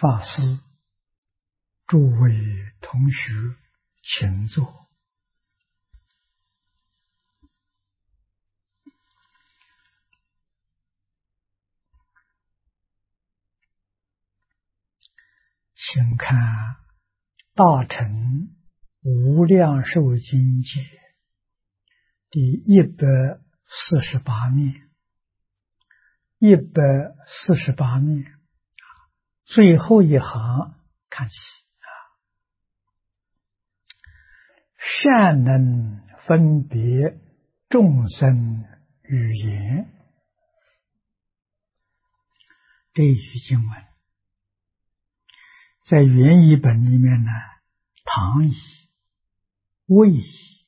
法师，诸位同学，请坐。请看《大乘无量寿经解》第148面，148面最后一行看起善能分别众生语言，这一句经文在原译本里面呢，唐译、魏译。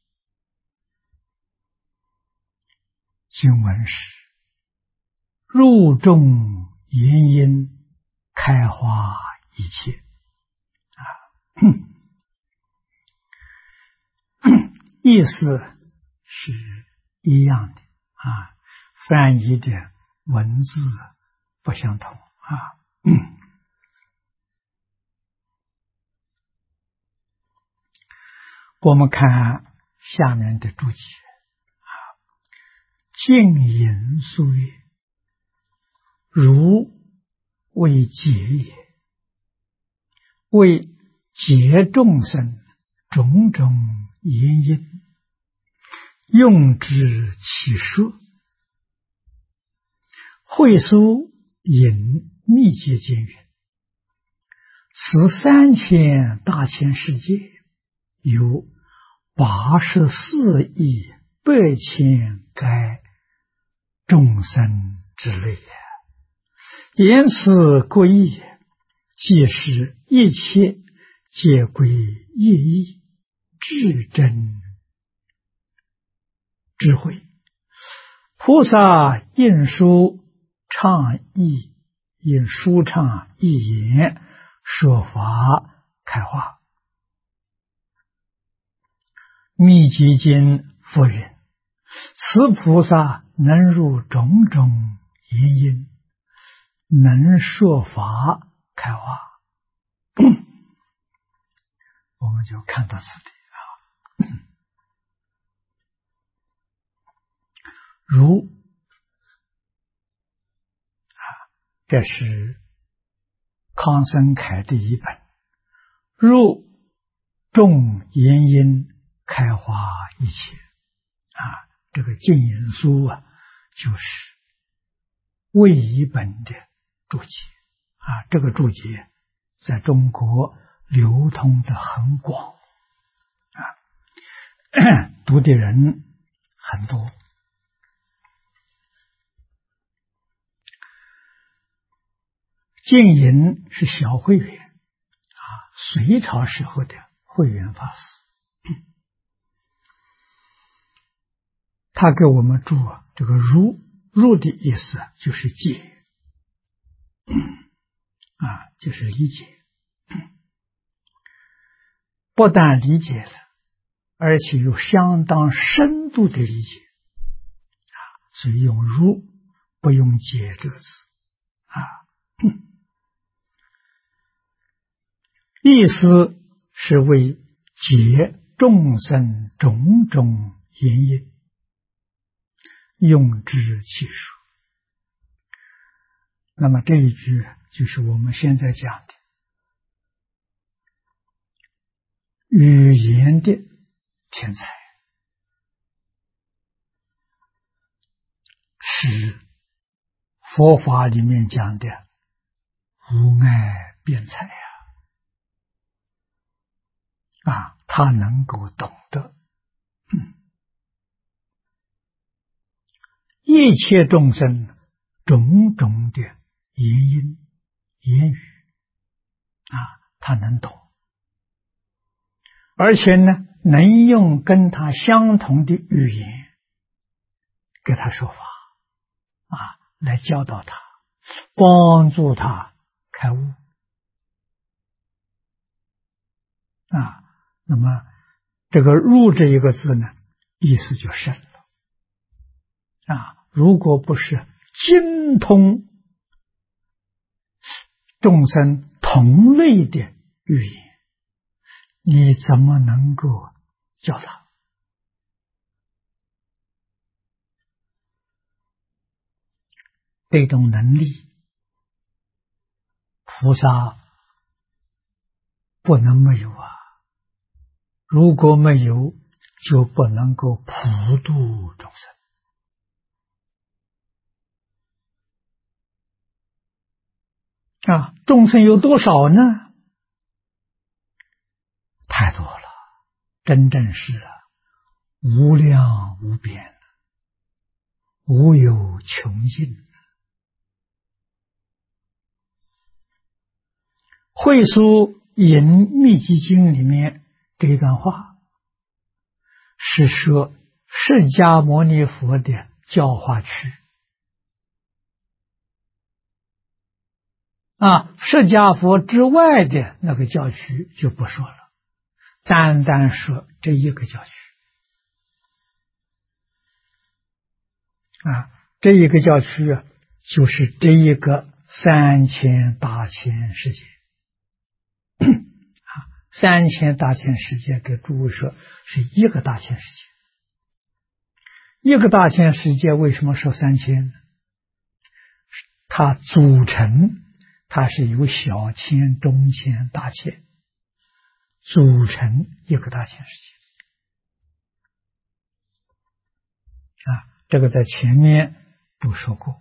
经文是入众言因，开花一切意思是一样的翻译的文字不相同我们看下面的注解净言书曰：如为解也，为解众生种种言因，用之其说。会书引密解经云：此3000大千世界，有84亿8千该众生之类也。言此归义，即是一切皆归一义，至真智慧。菩萨应书唱义，应书唱义言，说法开化。密集经复云：此菩萨能入种种言因，能说法开化。我们就看到此地如这是康僧凯的一本，入众言因，开花一切这个净言书就是魏译本的注解这个注解在中国流通的很广读的人很多。净言是小慧远隋朝时候的慧远法师，他给我们注这个入的意思就是解就是理解，不但理解了，而且有相当深度的理解所以用入，不用解这个字意思是为解众生种种言因，用之其说。那么这一句就是我们现在讲的语言的天才，是佛法里面讲的无碍辩才他能够懂得一切众生种种的言因言语他能懂，而且呢能用跟他相同的语言给他说法来教导他，帮助他开悟那么这个入这一个字呢，意思就深了如果不是精通众生同同类的语言，你怎么能够教他？这种能力，菩萨不能没有啊！如果没有，就不能够普度众生。众生有多少呢？太多了，真正是无量无边，无有穷尽。慧疏引密集经里面这一段话，是说释迦牟尼佛的教化区。释迦佛之外的那个教区就不说了，单单说这一个教区。这一个教区就是这一个3000大千世界。3000大千世界给诸位说是一个大千世界。一个大千世界为什么说3000呢？它组成，它是由小千、中千、大千组成一个大千世界。这个在前面都说过。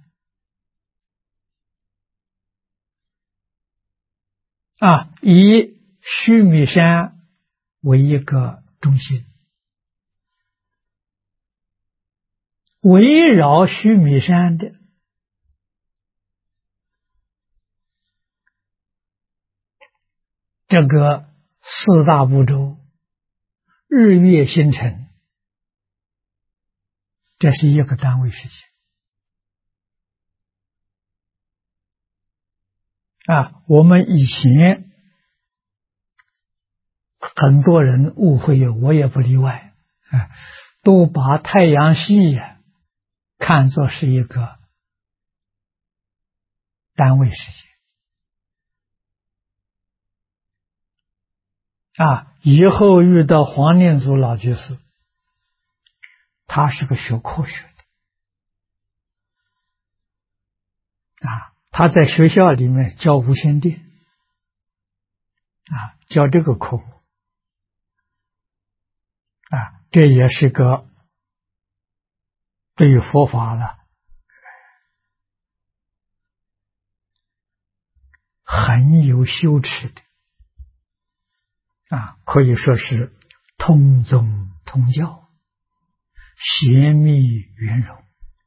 以须弥山为一个中心，围绕须弥山的这个4大部洲，日月星辰，这是一个单位世界。我们以前很多人误会，我也不例外，都把太阳系看作是一个单位世界。以后遇到黄念祖老居士，他是个学科学的，他在学校里面教无线电，教这个科目，这也是个对于佛法呢很有修持的，可以说是通宗通教，邪密圆融，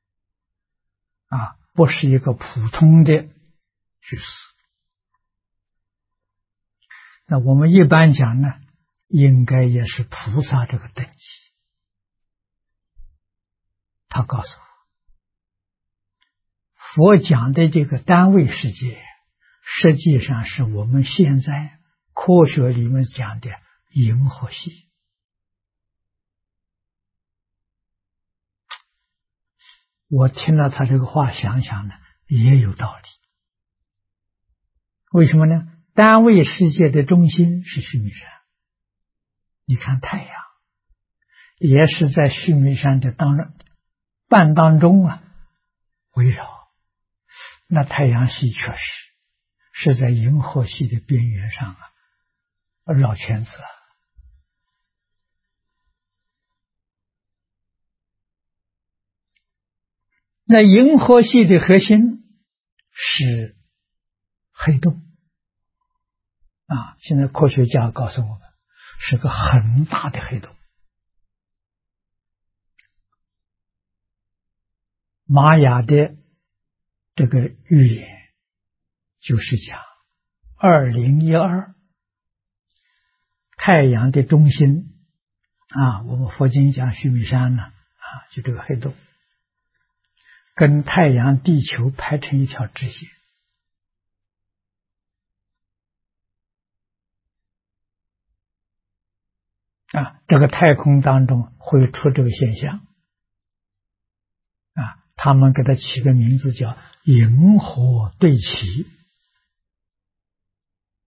不是一个普通的居士。那我们一般讲呢，应该也是菩萨这个等级。他告诉我，佛讲的这个单位世界，实际上是我们现在科学里面讲的银河系。我听了他这个话，想想呢，也有道理。为什么呢？单位世界的中心是须弥山，你看太阳也是在须弥山的半当中围绕，那太阳系确实是在银河系的边缘上绕圈子了。那银河系的核心是黑洞现在科学家告诉我们是个很大的黑洞。玛雅的这个预言就是讲2012太阳的中心我们佛经讲须弥山呢就这个黑洞跟太阳地球排成一条直线，这个太空当中会出这个现象他们给它起个名字叫银河对齐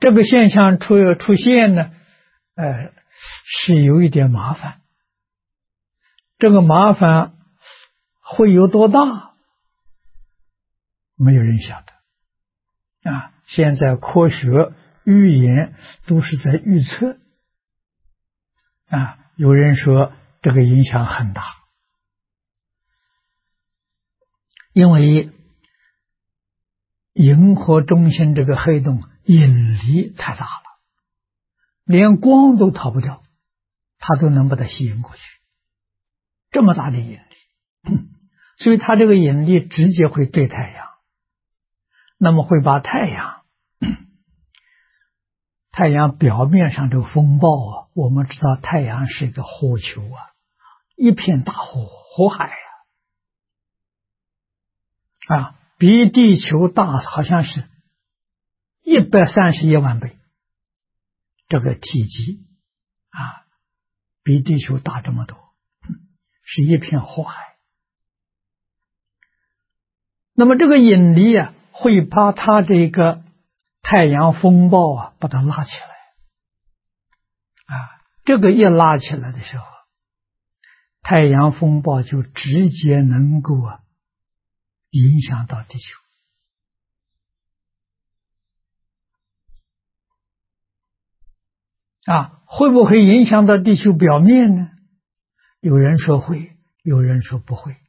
这个现象出现呢，是有一点麻烦。这个麻烦会有多大？没有人晓得啊！现在科学预言都是在预测啊。有人说这个影响很大，因为银河中心这个黑洞引力太大了，连光都逃不掉，它都能把它吸引过去。这么大的引力，所以它这个引力直接会对太阳，那么会把太阳表面上这个风暴啊，我们知道太阳是一个火球啊，一片大火海啊，比地球大好像是131万倍，这个体积啊，比地球大这么多，是一片火海。那么这个引力啊，会把它这个太阳风暴啊，把它拉起来啊。这个一拉起来的时候，太阳风暴就直接能够影响到地球啊。会不会影响到地球表面呢？有人说会，有人说不会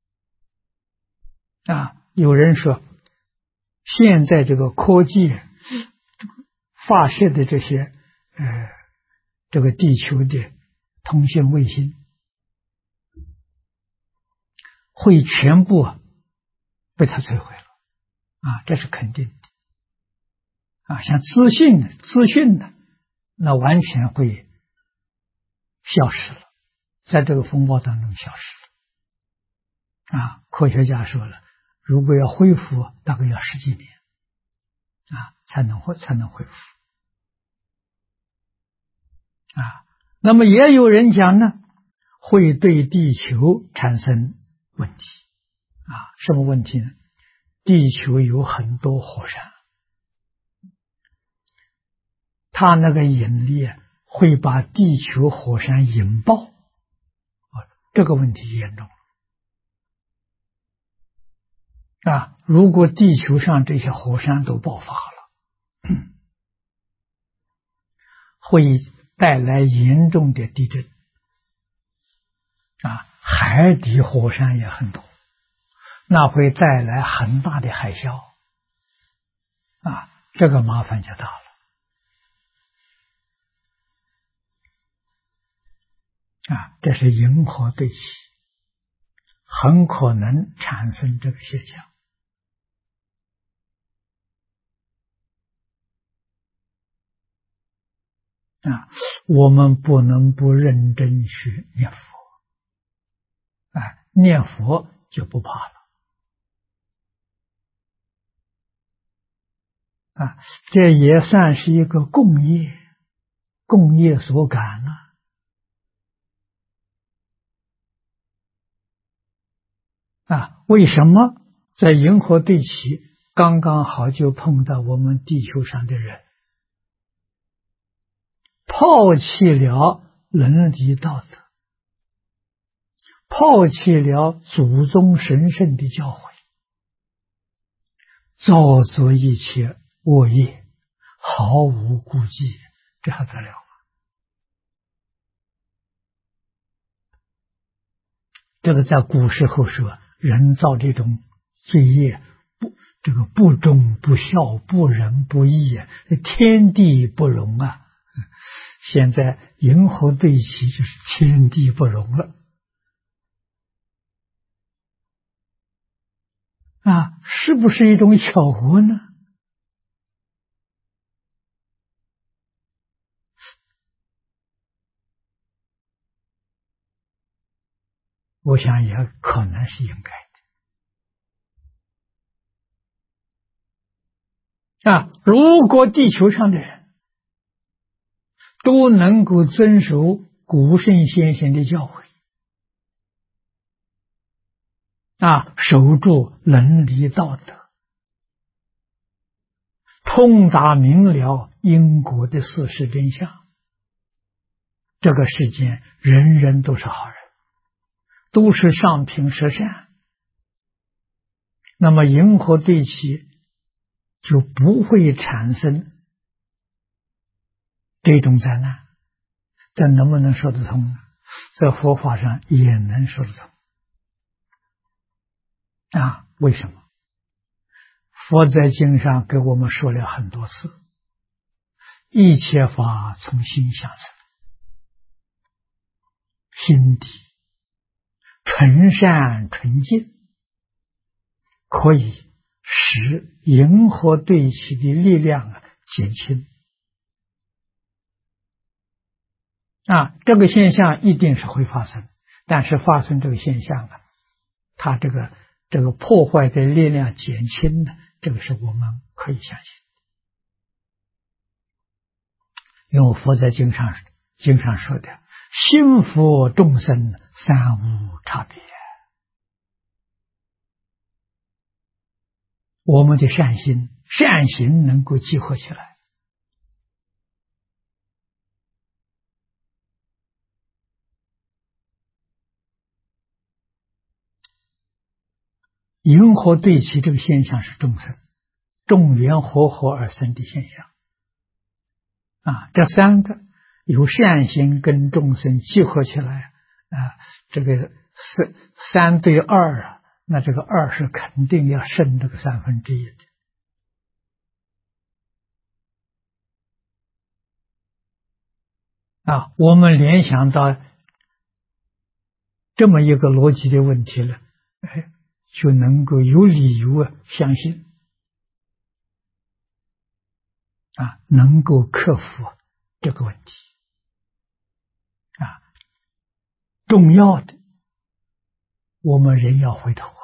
啊。有人说现在这个科技发射的这些这个地球的通信卫星会全部被它摧毁了啊，这是肯定的啊。像资讯呢，那完全会消失了，在这个风暴当中消失了啊。科学家说了，如果要恢复，大概要10几年啊，才能恢复啊。那么也有人讲呢，会对地球产生问题啊。什么问题呢？地球有很多火山，它那个引力会把地球火山引爆这个问题严重啊。如果地球上这些火山都爆发了，会带来严重的地震啊。海底火山也很多，那会带来很大的海啸啊，这个麻烦就大了啊。这是银河对齐，很可能产生这个现象啊。我们不能不认真去念佛啊，念佛就不怕了啊。这也算是一个共业所感啊。为什么在银河对齐刚刚好就碰到我们地球上的人抛弃了伦理道德，抛弃了祖宗神圣的教诲，造作一切恶业，毫无顾忌，这还得了？这个在古时候说，人造这种罪业，不忠不孝不仁不义天地不容啊。现在银河对齐就是天地不容了啊，是不是一种巧合呢？我想也可能是应该的啊。如果地球上的人都能够遵守古圣先贤的教诲啊，守住伦理道德， 通达明了因果的事实真相。这个世间人人都是好人，都是上品十善，那么因果对齐就不会产生这种灾难。这能不能说得通呢？在佛法上也能说得通啊？为什么？佛在经上给我们说了很多次，一切法从心想生，心地纯善纯净，可以使因果对齐的力量减轻。这个现象一定是会发生，但是发生这个现象它这个破坏的力量减轻的，这个是我们可以相信。因为佛在经上说的，心佛众生三无差别。我们的善行能够集合起来，因果对齐这个现象是众生众缘和合而生的现象这三个由善行跟众生集合起来这个3对2那这个2是肯定要胜这个1/3的我们联想到这么一个逻辑的问题了，就能够有理由相信能够克服这个问题重要的，我们人要回头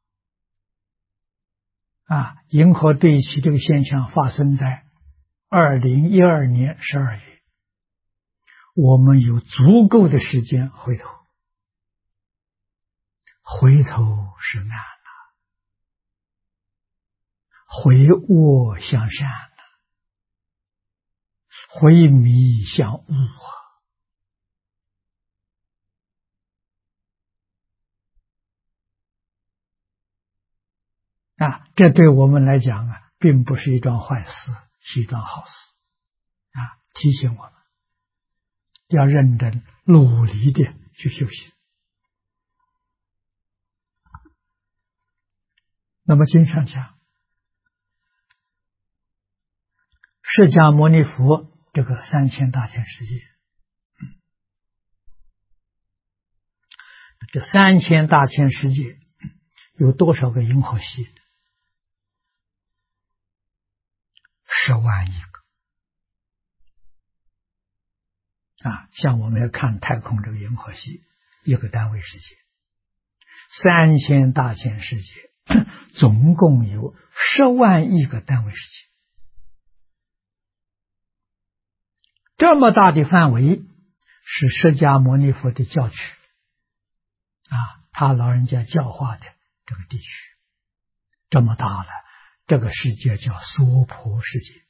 因果对齐这个现象发生在2012年12月，我们有足够的时间回头是难回恶向善回迷向悟这对我们来讲并不是一桩坏事，是一桩好事提醒我们要认真努力的去修行。那么经上讲，释迦牟尼佛这个3000大千世界，这3000大千世界有多少个银河系？10万亿个像我们要看太空这个银河系，一个单位世界，3000大千世界总共有10万亿个单位世界，这么大的范围是释迦牟尼佛的教区他老人家教化的这个地区，这么大了，这个世界叫娑婆世界。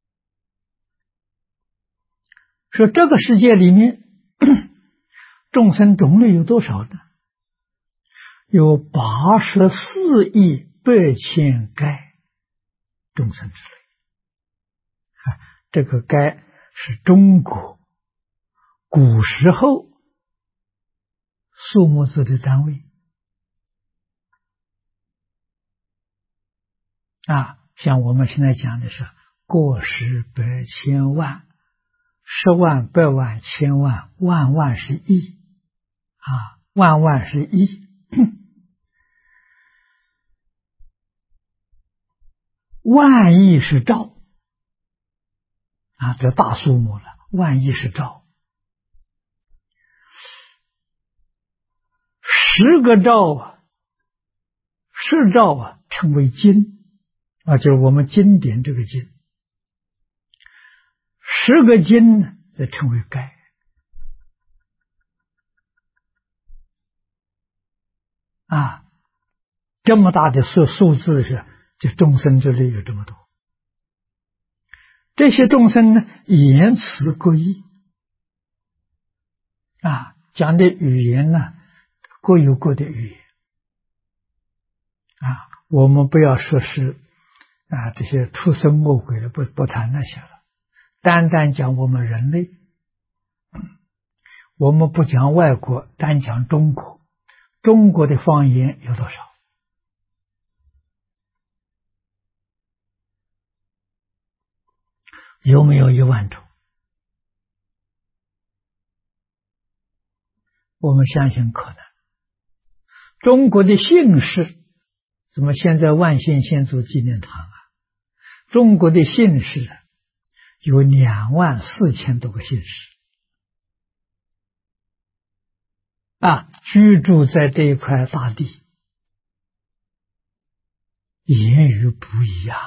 说这个世界里面众生种类有多少呢？有84亿8千该众生之类。这个该是中国古时候数目字的单位像我们现在讲的是过十百千万10万100万千万万万是亿万万是亿万亿是兆这大数目了，万亿是兆10个兆10兆称为经就是我们经典这个经10个经呢则称为该这么大的数字是，就众生之类有这么多这些众生呢，言辞各异讲的语言呢，各有各的语言我们不要说是这些畜生恶鬼的，不谈那些了，单单讲我们人类，我们不讲外国，单讲中国，中国的方言有多少？有没有1万种？我们相信可能。中国的姓氏，怎么现在万县先祖纪念堂中国的姓氏有24000多个姓氏居住在这一块大地，言语不一样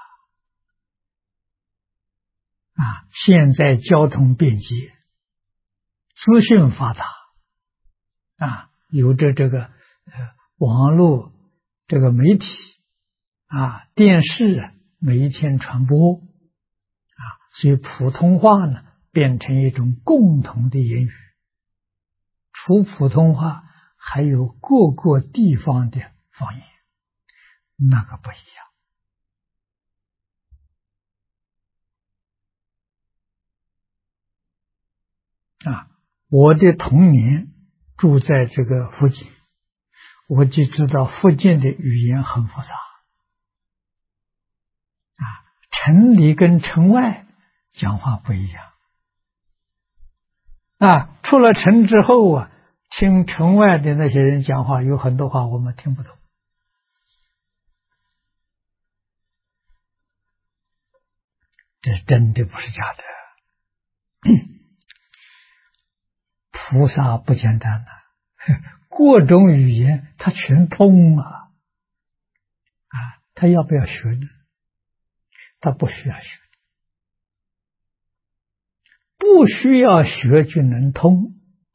现在交通便捷，资讯发达有着这个网络这个媒体电视每一天传播所以普通话呢变成一种共同的言语。除普通话，还有各个地方的方言，那个不一样我的童年住在这个附近，我就知道附近的语言很复杂城里跟城外讲话不一样出了城之后听城外的那些人讲话，有很多话我们听不懂。这是真的，不是假的。菩萨不简单各种语言他全通他要不要学呢？他不需要学，不需要学就能通。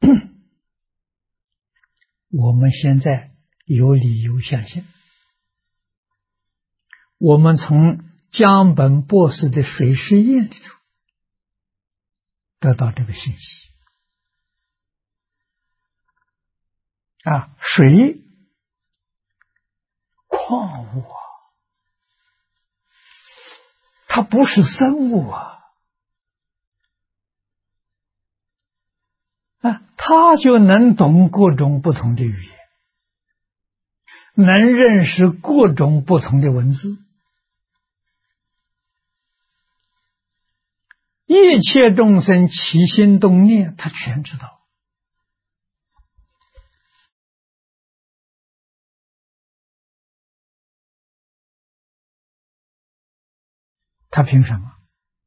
我们现在有理由相信，我们从江本博士的水试验里头得到这个信息水矿物它不是生物他就能懂各种不同的语言，能认识各种不同的文字，一切众生起心动念他全知道。他凭什么？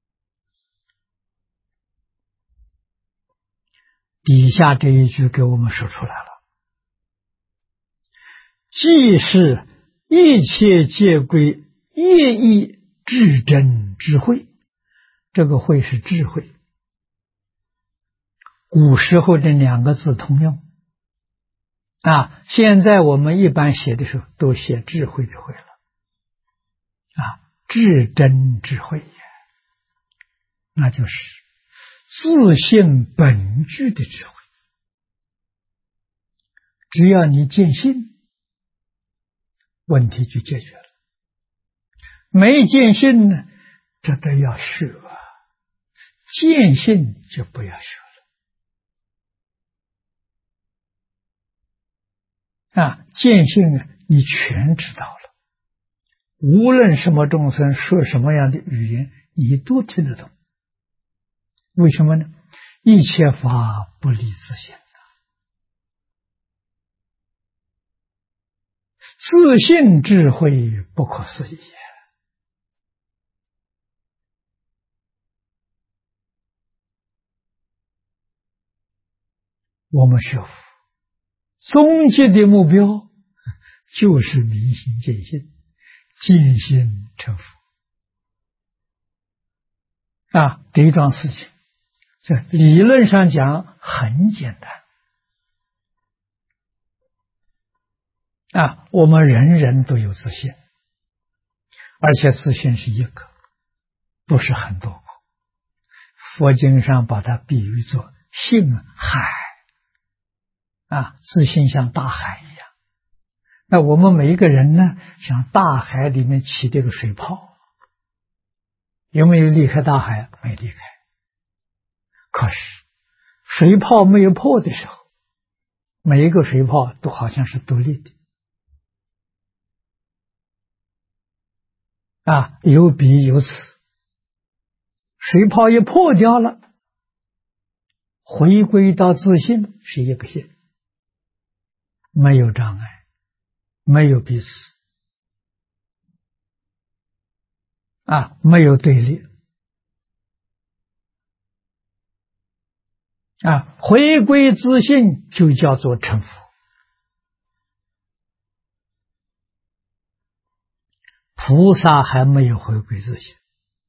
底下这一句给我们说出来了，即是一切皆归业意至真智慧。这个慧是智慧，古时候这2个字通用现在我们一般写的时候都写智慧的慧了至真智慧那就是自性本具的智慧。只要你见性，问题就解决了。没见性呢，这都要学见性就不要学了见性你全知道了，无论什么众生说什么样的语言，你都听得懂。为什么呢？一切法不离自性自性智慧不可思议我们学佛终极的目标就是明心见性，见性成佛这一桩事情这理论上讲很简单我们人人都有自信，而且自信是一个， 不是很多个。佛经上把它比喻作性海自信像大海一样。那我们每一个人呢，像大海里面起这个水泡，有没有离开大海？没离开。可是水泡没有破的时候，每一个水泡都好像是独立的有彼有此。水泡一破掉了，回归到自信，是一个性，没有障碍，没有彼此没有对立回归自信就叫做成佛。菩萨还没有回归自信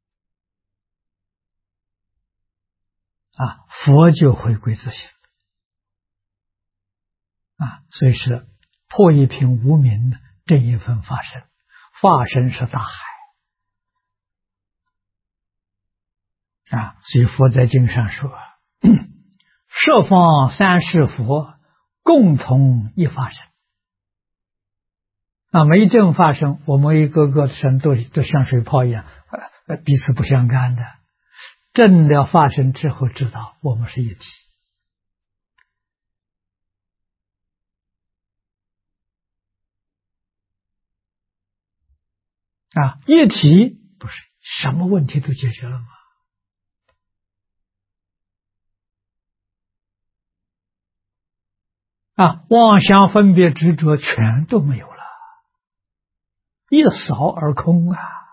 佛就回归自信所以是破一品无明的这一份法身，法身是大海所以佛在经上说十方三世佛共同一法身每一阵法身，我们一个个身都像水泡一样彼此不相干的。证了法身之后，知道我们是一体一体不是什么问题都解决了吗？妄想分别执着全都没有了，一扫而空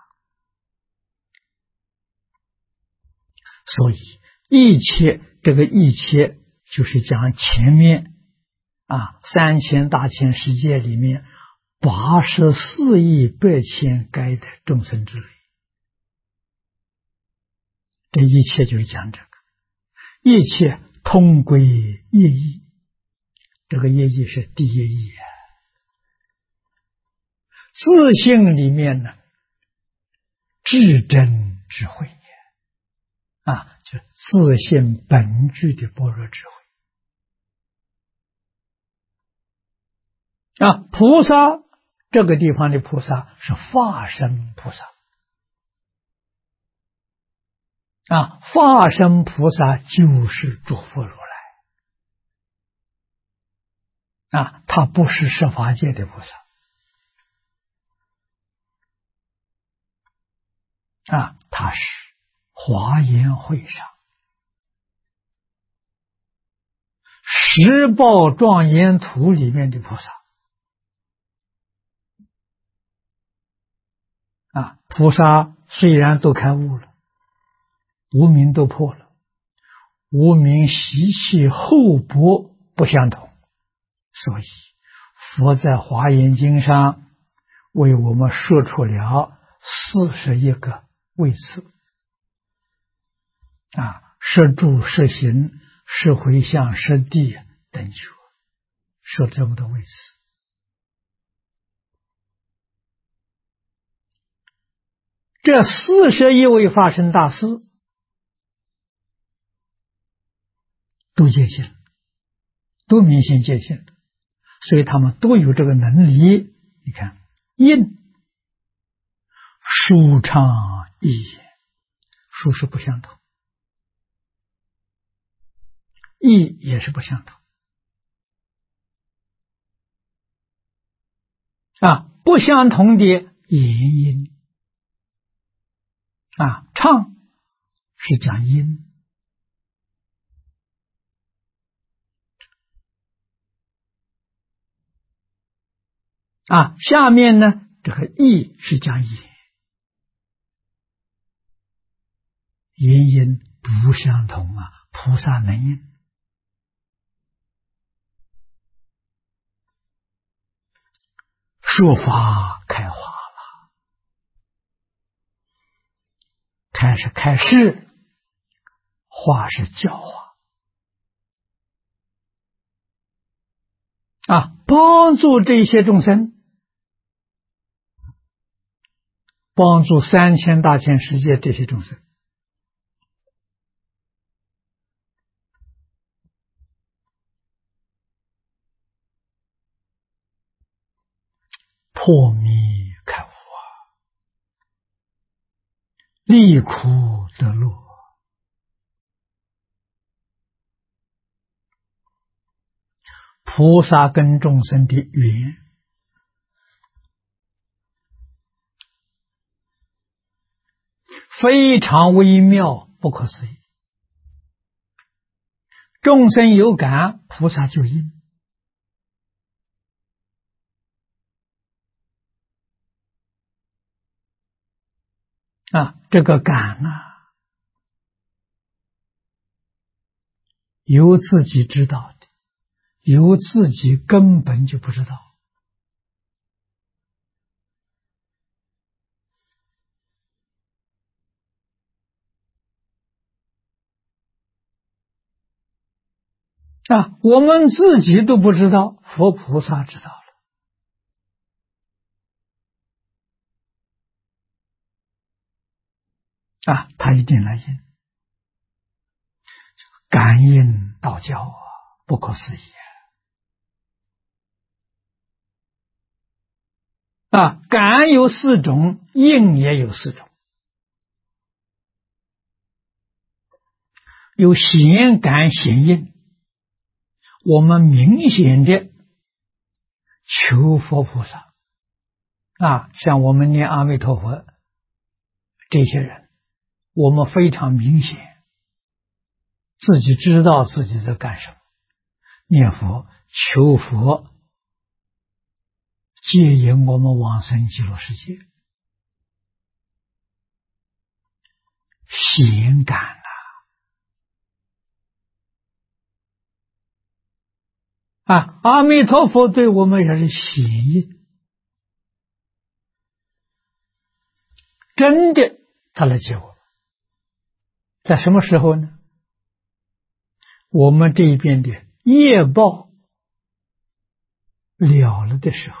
所以这个一切就是讲前面3000大千世界里面84亿8千该的众生之类，这一切就是讲这个，一切通归业意，这个业意是第一义自性里面呢，至真智慧就自性本具的般若智慧菩萨这个地方的菩萨是法身菩萨法身菩萨就是诸佛如来他不是十法界的菩萨他是华严会上十报庄严图里面的菩萨菩萨虽然都开悟了，无明都破了，无明习气厚薄不相同，所以佛在华严经上为我们说出了41个位次摄住摄行摄回向摄地等觉，说这么多位次这41位法身大师都见性，都明显见性，所以他们都有这个能力。你看印舒畅易也，舒是不相同，易也是不相同不相同的言音唱是讲音下面呢这个意是讲言，言音不相同菩萨能音说法开化了，开是开示，化是教化帮助这些众生帮助3000大千世界这些众生。破迷开悟啊，离苦得乐，菩萨跟众生的缘非常微妙，不可思议。众生有感，菩萨就应。这个感由自己知道的，由自己根本就不知道。我们自己都不知道，佛菩萨知道了。他一定来应。感应道教不可思议感有4种，应也有4种。有显感显应，我们明显的求佛菩萨像我们念阿弥陀佛这些人，我们非常明显自己知道自己在干什么，念佛求佛接引我们往生极乐世界。显感阿弥陀佛对我们也是显应，真的他来接我们。在什么时候呢？我们这边的业报了了的时候，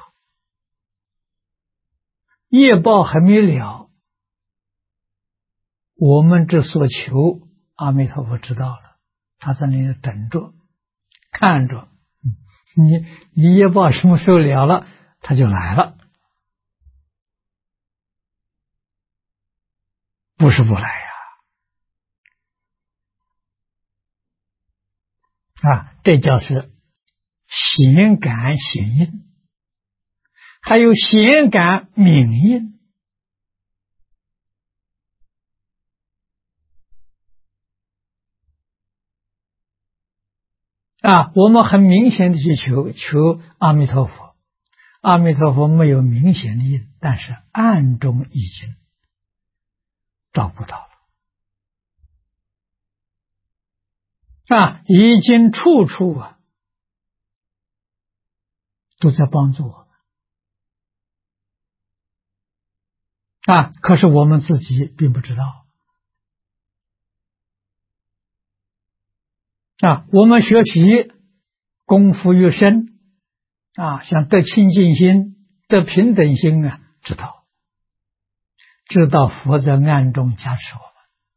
业报还没了，我们这所求，阿弥陀佛知道了，他在那里等着看着，你业报什么时候了了，他就来了，不是不来这叫是显感显应，还有显感明应。我们很明显的去求阿弥陀佛，阿弥陀佛没有明显的应，但是暗中已经照顾到了已经处处都在帮助我们可是我们自己并不知道我们学习功夫越深想得清净心得平等心知道佛在暗中加持我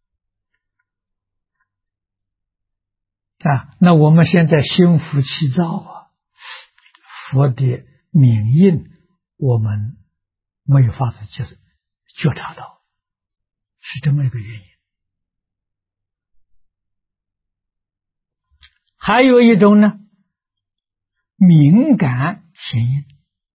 们那我们现在心浮气躁佛的明应我们没有法子觉察到，是这么一个原因。还有一种呢，敏感显应。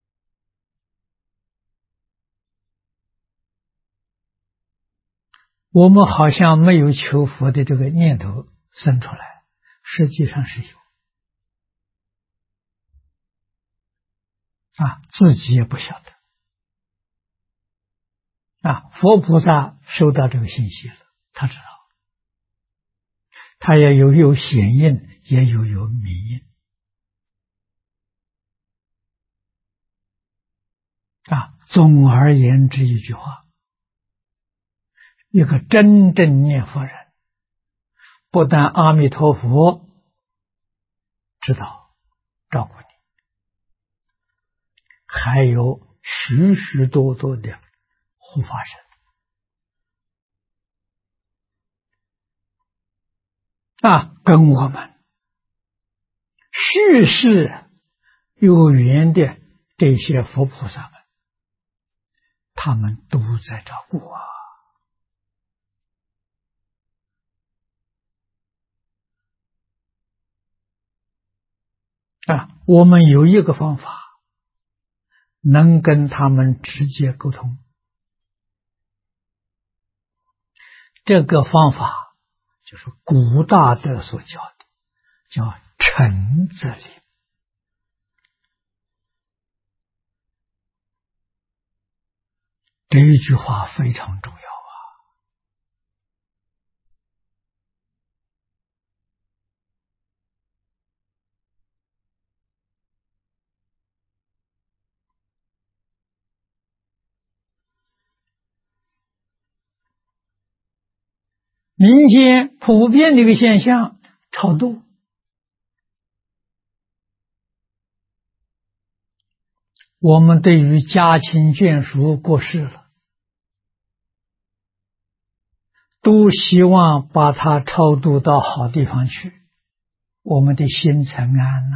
我们好像没有求佛的这个念头生出来，实际上是有自己也不晓得佛菩萨收到这个信息了，他知道，他也有显应，也有明应总而言之一句话，一个真正念佛人，不但阿弥陀佛知道照顾你，还有许许多多的护法神跟我们世世有缘的这些佛菩萨们，他们都在照顾我们有一个方法能跟他们直接沟通，这个方法就是古大德所教的，叫诚则灵。这一句话非常重要民间普遍的一个现象，超度。我们对于家亲眷属过世了，都希望把他超度到好地方去，我们的心才安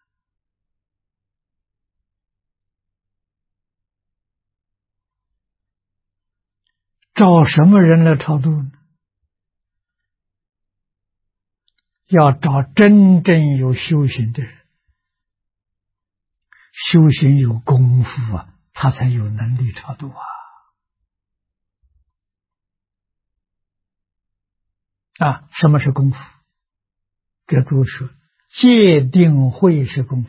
找什么人来超度呢？要找真正有修行的人，修行有功夫他才有能力超度什么是功夫？给诸位说，戒定慧是功夫，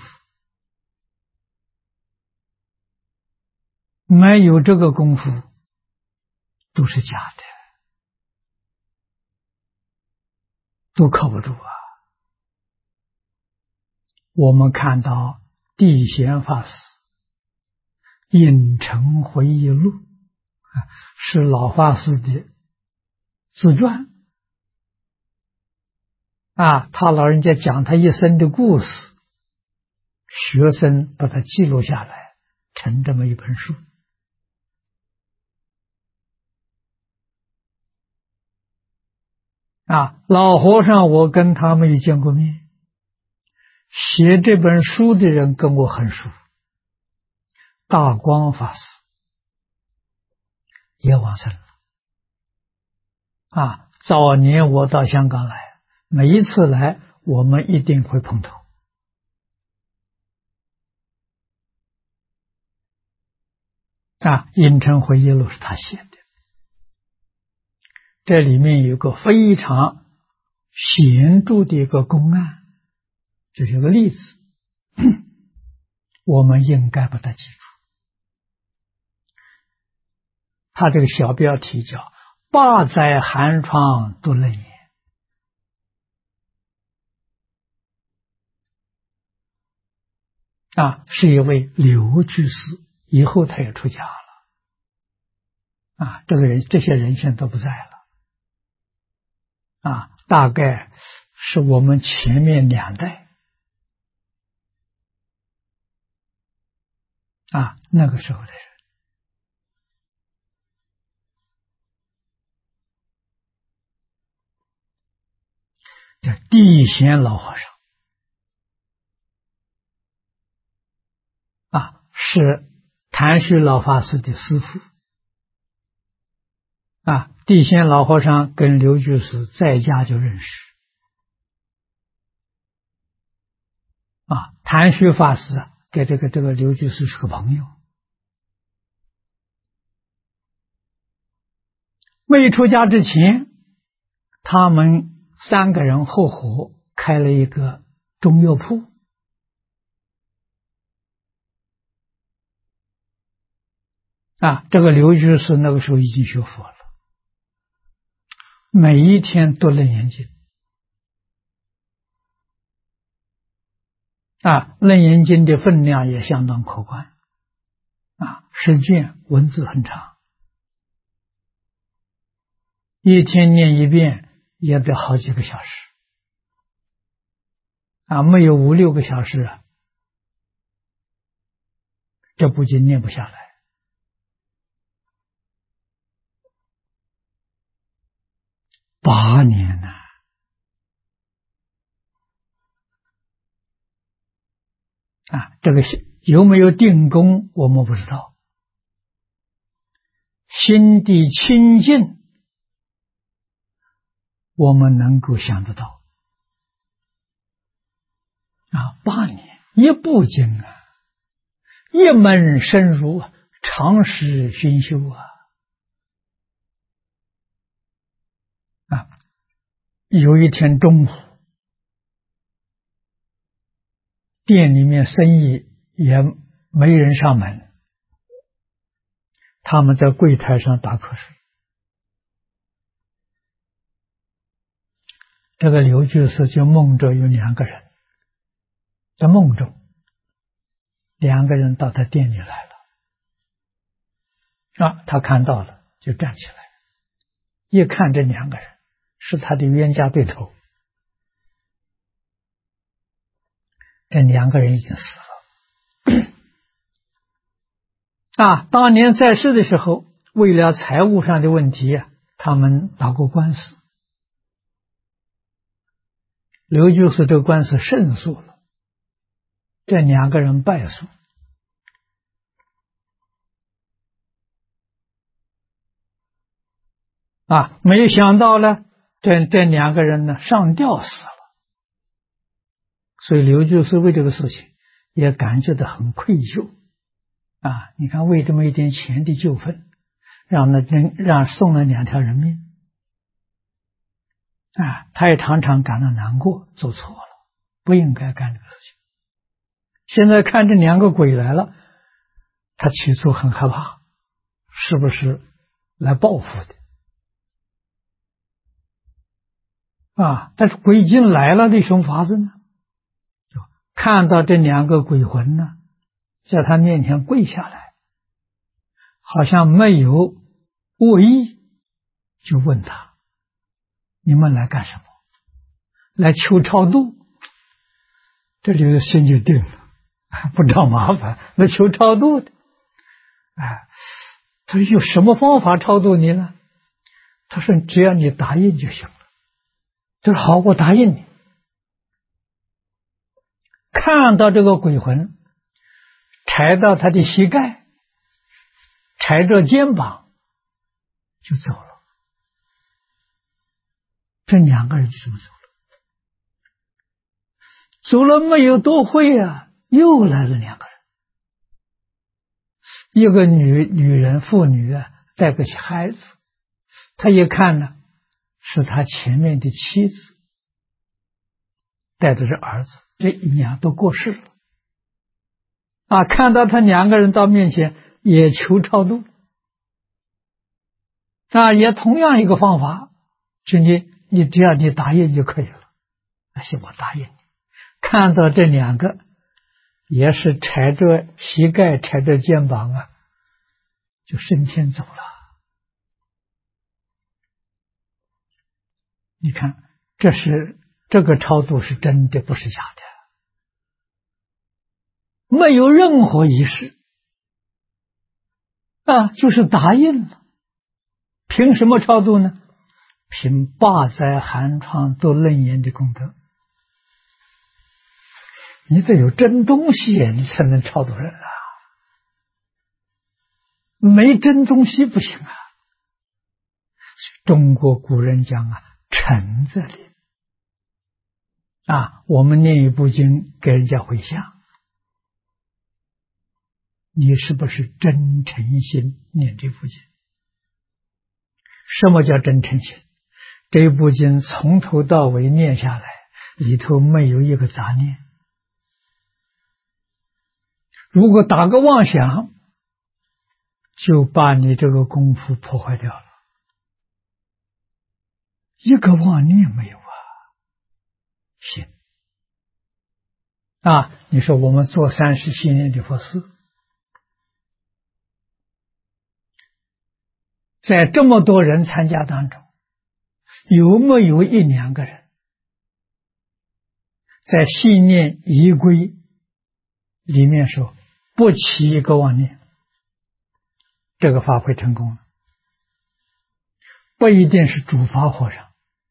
没有这个功夫都是假的，都靠不住我们看到地贤法师《隐城回忆录》是老法师的自传他老人家讲他一生的故事，学生把它记录下来，成这么一本书老和尚我跟他没有见过面，写这本书的人跟我很熟，大光法师也往生了早年我到香港来，每一次来我们一定会碰头隐城回忆录是他写的，这里面有个非常显著的一个公案，这是一个例子我们应该把它记住。他这个小标题叫八载寒窗度冷眼是一位刘居士，以后他也出家了这个人这些人现在都不在了大概是我们前面2代那个时候的人。叫地贤老和尚是谭旭老法师的师父地贤老和尚跟刘居士在家就认识谭旭法师跟这个刘居士是个朋友。未出家之前，他们3个人合伙开了一个中药铺这个刘居士那个时候已经学佛了，每一天读楞严经楞严经的分量也相当可观10卷，文字很长，一天念一遍也得好几个小时没有5、6个小时这部经念不下来 8年呢。这个有没有定功我们不知道，心地清净我们能够想得到。8年一部经一门深入长时熏修有一天中午，店里面生意也没人上门，他们在柜台上打瞌睡。这个刘居士就梦着有2个人，在梦中2个人到他店里来了，他看到了就站起来，一看这2个人是他的冤家对头，这2个人已经死了。当年在世的时候，为了财务上的问题他们打过官司，刘居士这个官司胜诉了，这2个人败诉。没想到呢，这2个人呢上吊死了，所以刘居士为这个事情也感觉到很愧疚。你看为这么一点钱的纠纷，让送了2条人命。他也常常感到难过，做错了，不应该干这个事情。现在看这2个鬼来了，他起初很害怕，是不是来报复的？但是鬼精来了的什么法子呢？就看到这2个鬼魂呢，在他面前跪下来，好像没有恶意，就问他：你们来干什么？来求超度。这里的心就定了，不找麻烦，那求超度的。他说有什么方法超度你呢？他说只要你答应就行了。他说好，我答应你。看到这个鬼魂踩到他的膝盖，踩着肩膀就走了。这2个人就这么走了。走了没有多会又来了2个人，一个女人妇女带个孩子，他一看呢，是他前面的妻子带的是儿子，这2都过世了。看到他2个人到面前也求超度，也同样一个方法，就你只要你答应就可以了。行，我答应你。看到这2个也是踩着膝盖踩着肩膀就升天走了。你看这个超度是真的，不是假的，没有任何仪式就是答应了。凭什么超度呢？凭八载寒窗读楞严的功德。你得有真东西你才能超度人没真东西不行中国古人讲诚在里我们念一部经给人家回向，你是不是真诚心念这部经？什么叫真诚心？这部经从头到尾念下来，里头没有一个杂念。如果打个妄想，就把你这个功夫破坏掉了。一个妄念没有行你说我们做37年的佛事，在这么多人参加当中，有没有1-2个人在信念仪规里面说不起一个妄念，这个法会成功了。不一定是主法和尚，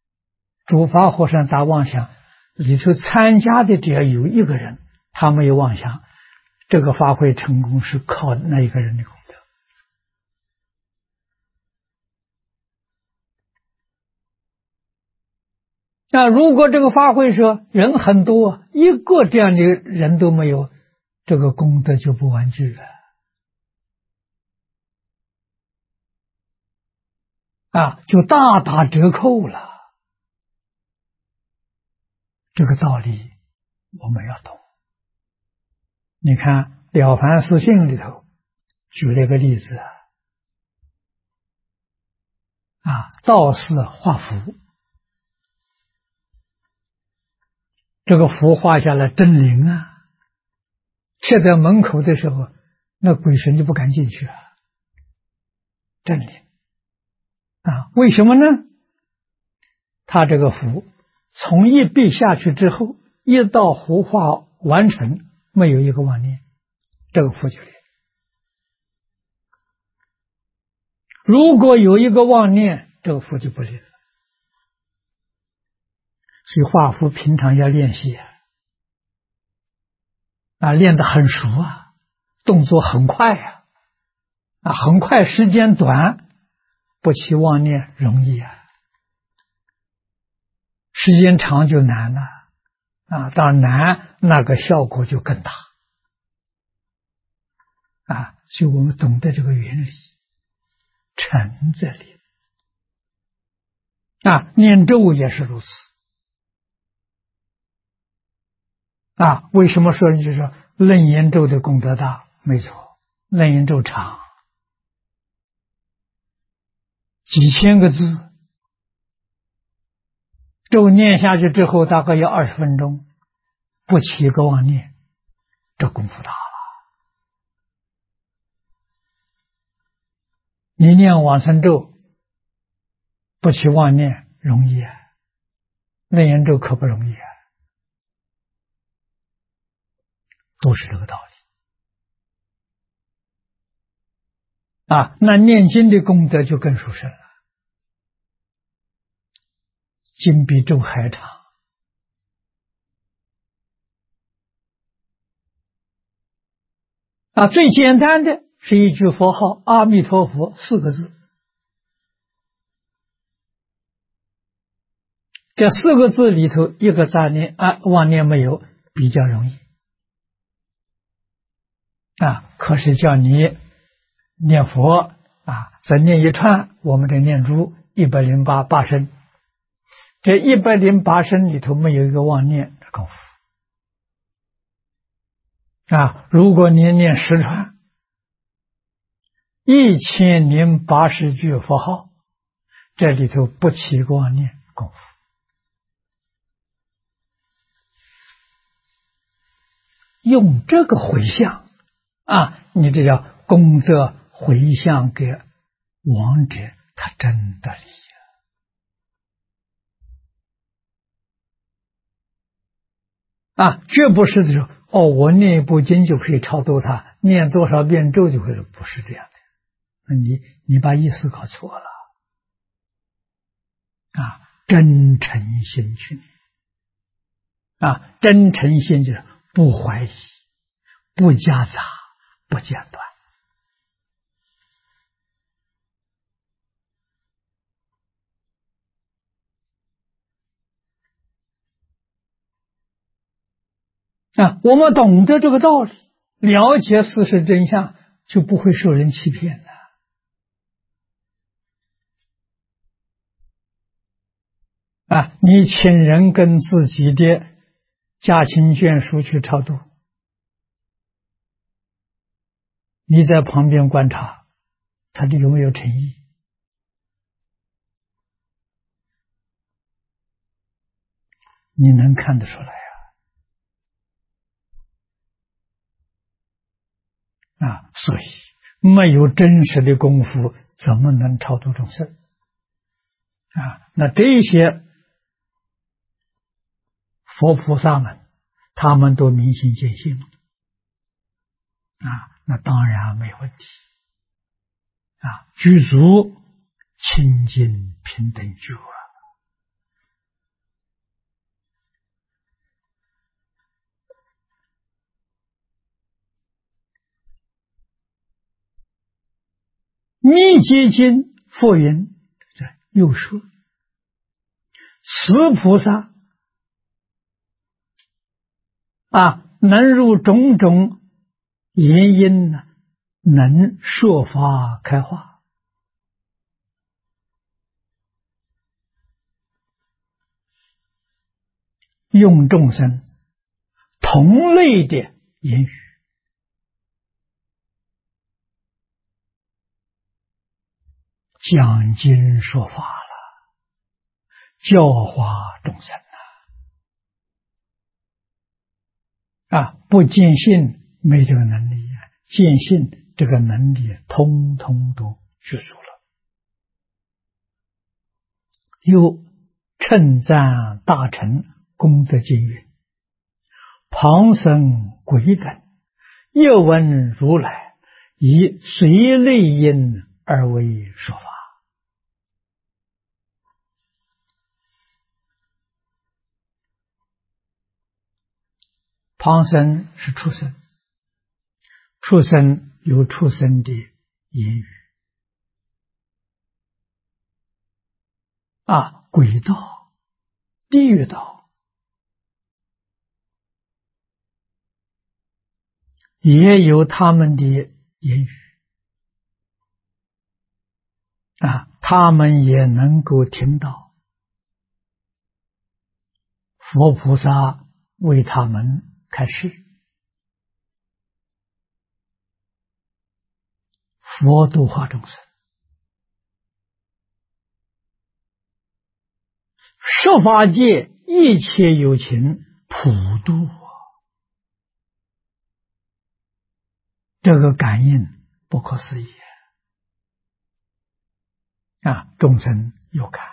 诸法和尚打妄想里头参加的只要有一个人，他没有妄想，这个法会成功是靠那一个人的功德。那如果这个法会说人很多，一个这样的人都没有，这个功德就不完聚了。就大打折扣了。这个道理我们要懂。你看《了凡四训》里头举了一个例子道士画符，这个符画下来真灵贴在门口的时候，那鬼神就不敢进去真灵为什么呢？他这个符从一笔下去之后，一到符画完成，没有一个妄念，这个符就灵。如果有一个妄念，这个符就不灵了。所以画符平常要练习练得很熟动作很快很快，时间短，不起妄念容易时间长就难了当然难，那个效果就更大所以我们懂得这个原理，诚则灵念咒也是如此为什么说人就说楞严咒的功德大？没错，楞严咒长几千个字，咒念下去之后大概要20分钟，不起一个妄念，这功夫大了。你念往生咒不起妄念容易楞严咒可不容易都是这个道理那念经的功德就更殊胜了，经比咒还长最简单的是一句佛号阿弥陀佛4个字，这4个字里头一个杂念妄念没有，比较容易可是叫你念佛再念一串，我们的念珠108声，这108声里头没有一个妄念的功夫如果你念10串1080句佛号，这里头不起一个妄念功夫，用这个回向你这叫功德回向给亡者，他真的利绝不是说我念一部经就可以超度他，念多少遍咒就会，不是这样的。你把意思搞错了真诚心去念真诚心就是不怀疑，不夹杂，不间断我们懂得这个道理，了解事实真相，就不会受人欺骗了你请人跟自己的家亲眷属去超度，你在旁边观察他有没有诚意你能看得出来所以没有真实的功夫怎么能超度众生那这些佛菩萨们他们都明心见性那当然没问题具足清净平等觉密结经复云，这又说此菩萨能入种种言因呢，能说法开化，用众生同类的言语，讲经说法了，教化众生不见性没这个能力，见性这个能力通通都具足了。又称赞大乘功德经云：旁生鬼等，一闻如来，以随类因而为说法。旁生是畜生，畜生有畜生的言语鬼道、地狱道也有他们的言语他们也能够听到佛菩萨为他们开示，佛度化众生，十法界一切有情普度这个感应不可思议众生有感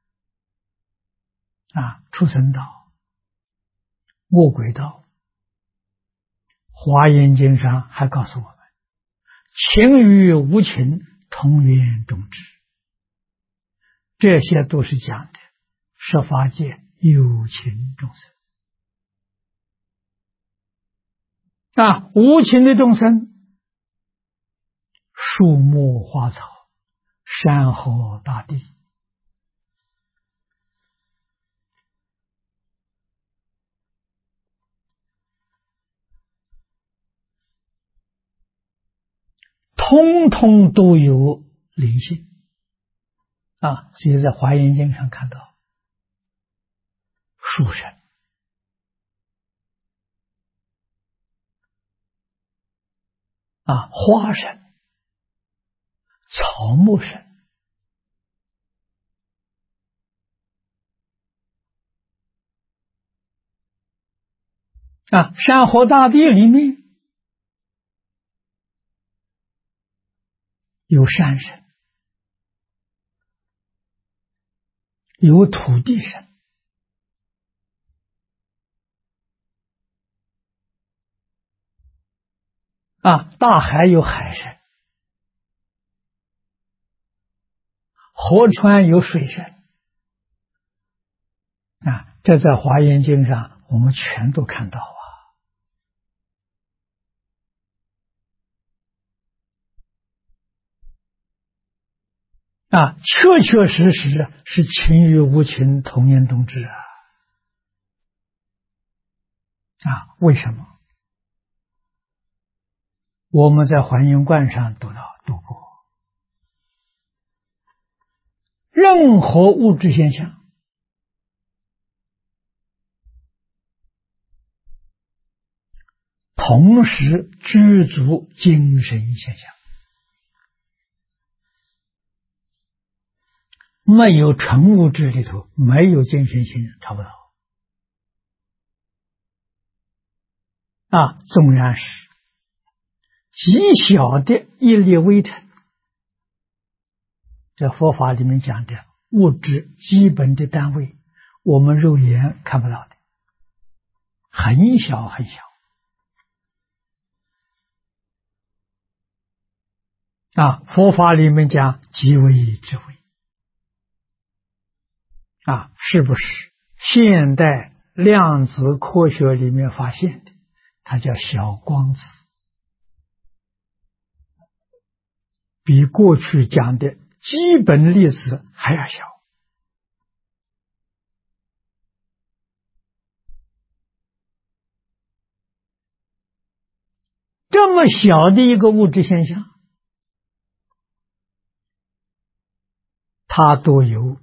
畜生道、恶鬼道，华严经上还告诉我们，情与无情同源种智，这些都是讲的十法界有情众生无情的众生，树木花草、山河大地，通通都有灵性所以在华严经上看到树神花神、草木神山河大地里面有山神，有土地神大海有海神，河川有水神这在华严经上我们全都看到确确实实是情与无情同源同质为什么？我们在还原观上读过，任何物质现象同时具足精神现象，没有纯物质里头没有精神现象，找不到纵然是极小的一粒微尘，在佛法里面讲的物质基本的单位，我们肉眼看不到的，很小很小佛法里面讲极微之微是不是现代量子科学里面发现的？它叫小光子比过去讲的基本粒子还要小。这么小的一个物质现象，它都有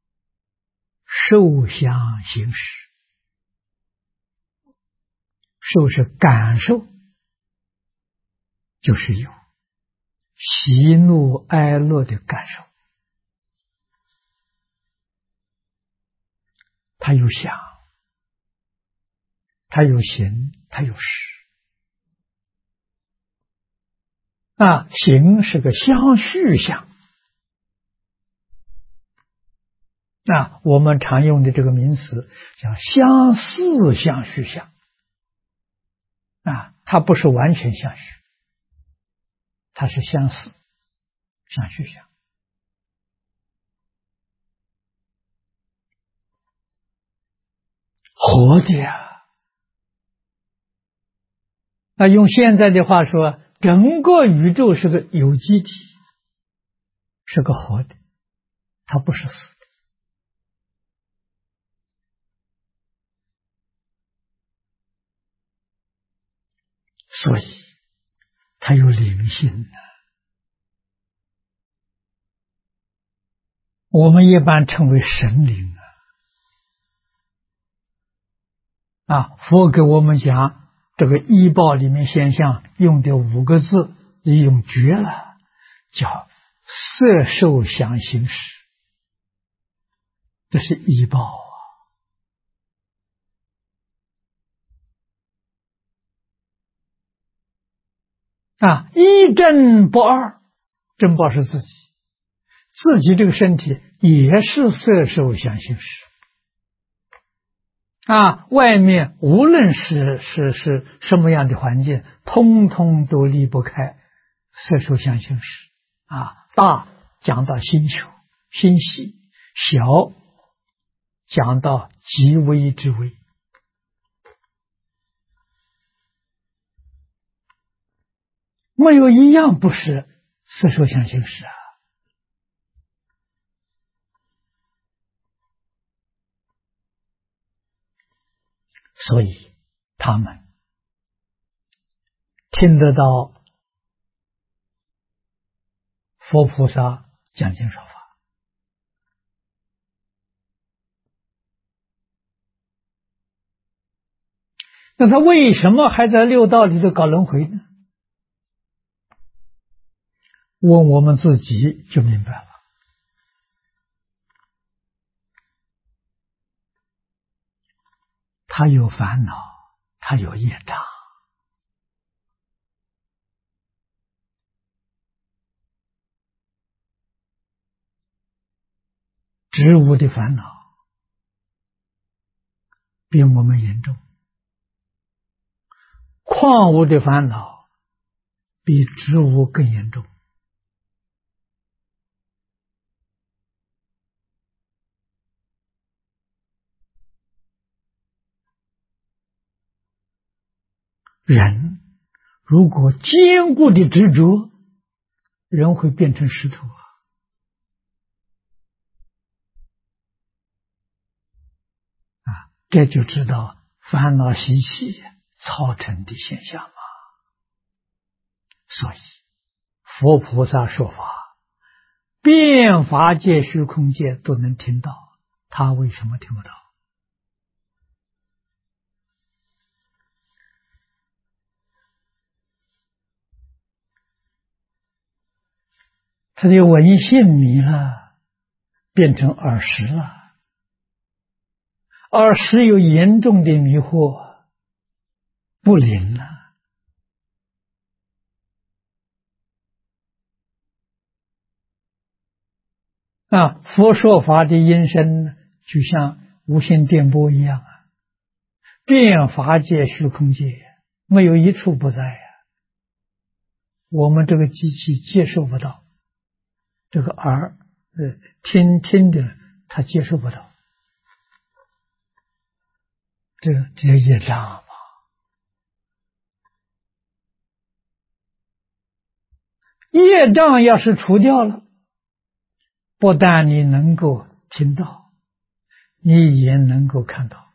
受想行识。受是感受，就是有喜怒哀乐的感受，它有想，它有行，它有识。行是个相续相。我们常用的这个名词叫相似相续相。它不是完全相续，它是相似相续相。活的呀！用现在的话说，整个宇宙是个有机体，是个活的，它不是死的。所以它有灵性的。我们一般称为神灵佛给我们讲这个医报里面现象用的5个字已用绝了，叫色受想行识，这是医报一真不二。真报是自己这个身体也是色受想行识外面无论是什么样的环境，通通都离不开色受想行识大讲到星球星系，小讲到极微之微。没有一样不是色受想行识所以他们听得到佛菩萨讲经说法，那他为什么还在六道里头搞轮回呢？问我们自己就明白了。他有烦恼，他有业障。植物的烦恼比我们严重，矿物的烦恼比植物更严重。人如果坚固的执着，人会变成石头这就知道烦恼习气造成的现象嘛。所以佛菩萨说法，遍法界虚空界都能听到，他为什么听不到？他的闻性迷了，变成耳识了，耳识有严重的迷惑，不灵了。佛说法的音声就像无线电波一样遍法界虚空界，没有一处不在我们这个机器接受不到，这个耳听的他接受不到，这业障嘛。 业障要是除掉了，不但你能够听到，你也能够看到。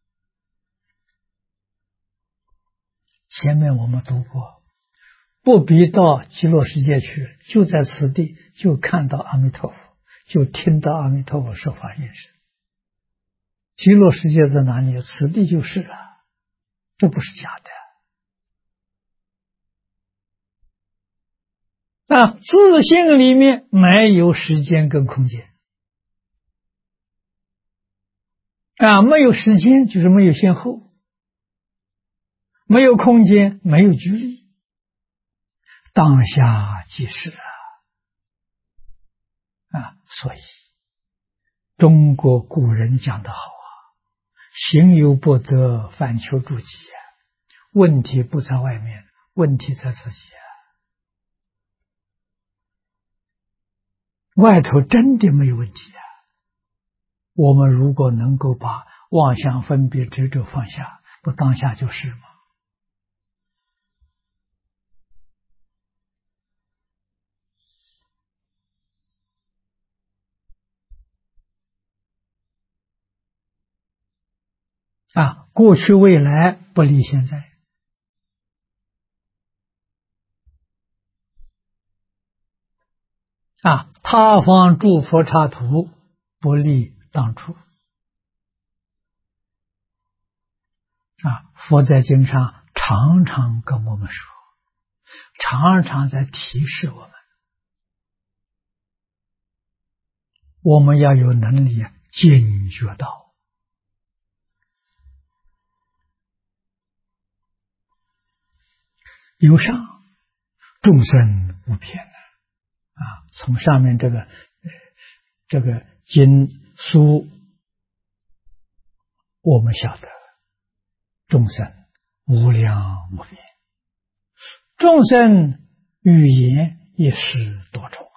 前面我们读过，不必到极乐世界去，就在此地就看到阿弥陀佛，就听到阿弥陀佛说法言声。极乐世界在哪里？此地就是了，这不是假的。自性里面没有时间跟空间。没有时间就是没有先后，没有空间，没有距离，当下即是所以中国古人讲得好行有不得，反求诸己问题不在外面，问题在自己外头真的没有问题我们如果能够把妄想分别执着放下，不当下就是吗？过去未来不离现在。他方诸佛刹土不离当初。佛在经上常常跟我们说，常常在提示我们要有能力警觉到。由上众生无边从上面这个经书我们晓得众生无量无边，众生语言也是多种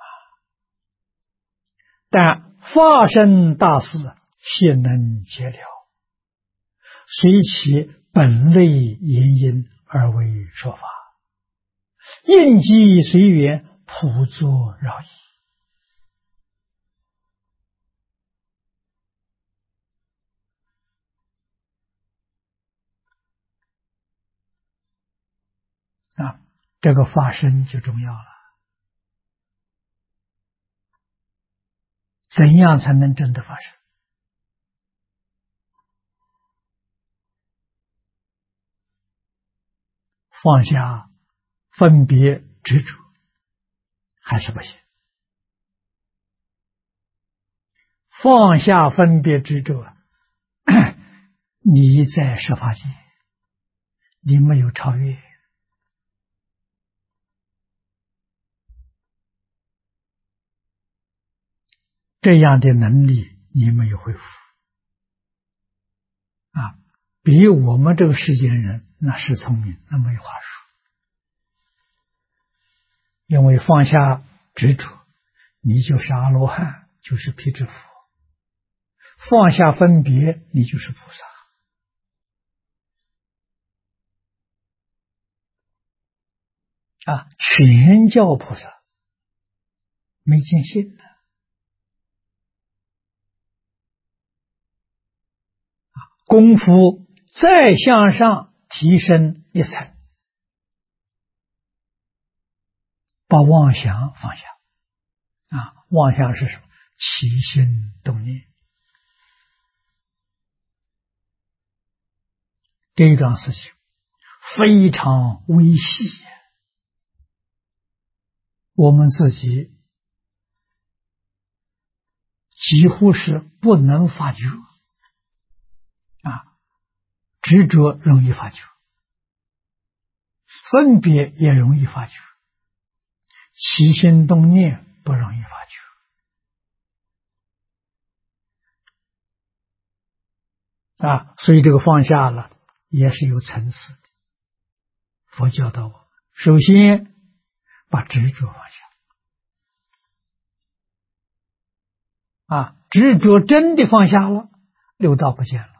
但发生大事悉能解了，随其本类原因而为说法，应机随缘，普作饶益。这个发生就重要了。怎样才能真的发生？放下分别执着还是不行。放下分别执着你在十法界你没有超越，这样的能力你没有恢复比我们这个世间人那是聪明，那没有话说。因为放下执着，你就是阿罗汉，就是辟支佛；放下分别，你就是菩萨全教菩萨，没见性的功夫再向上提升一层，把妄想放下妄想是什么？起心动念。这一桩事情非常微细，我们自己几乎是不能发觉执着容易发觉，分别也容易发觉，起心动念不容易发觉所以这个放下了也是有层次的。佛教导我，首先把执着放下执着真的放下了，六道不见了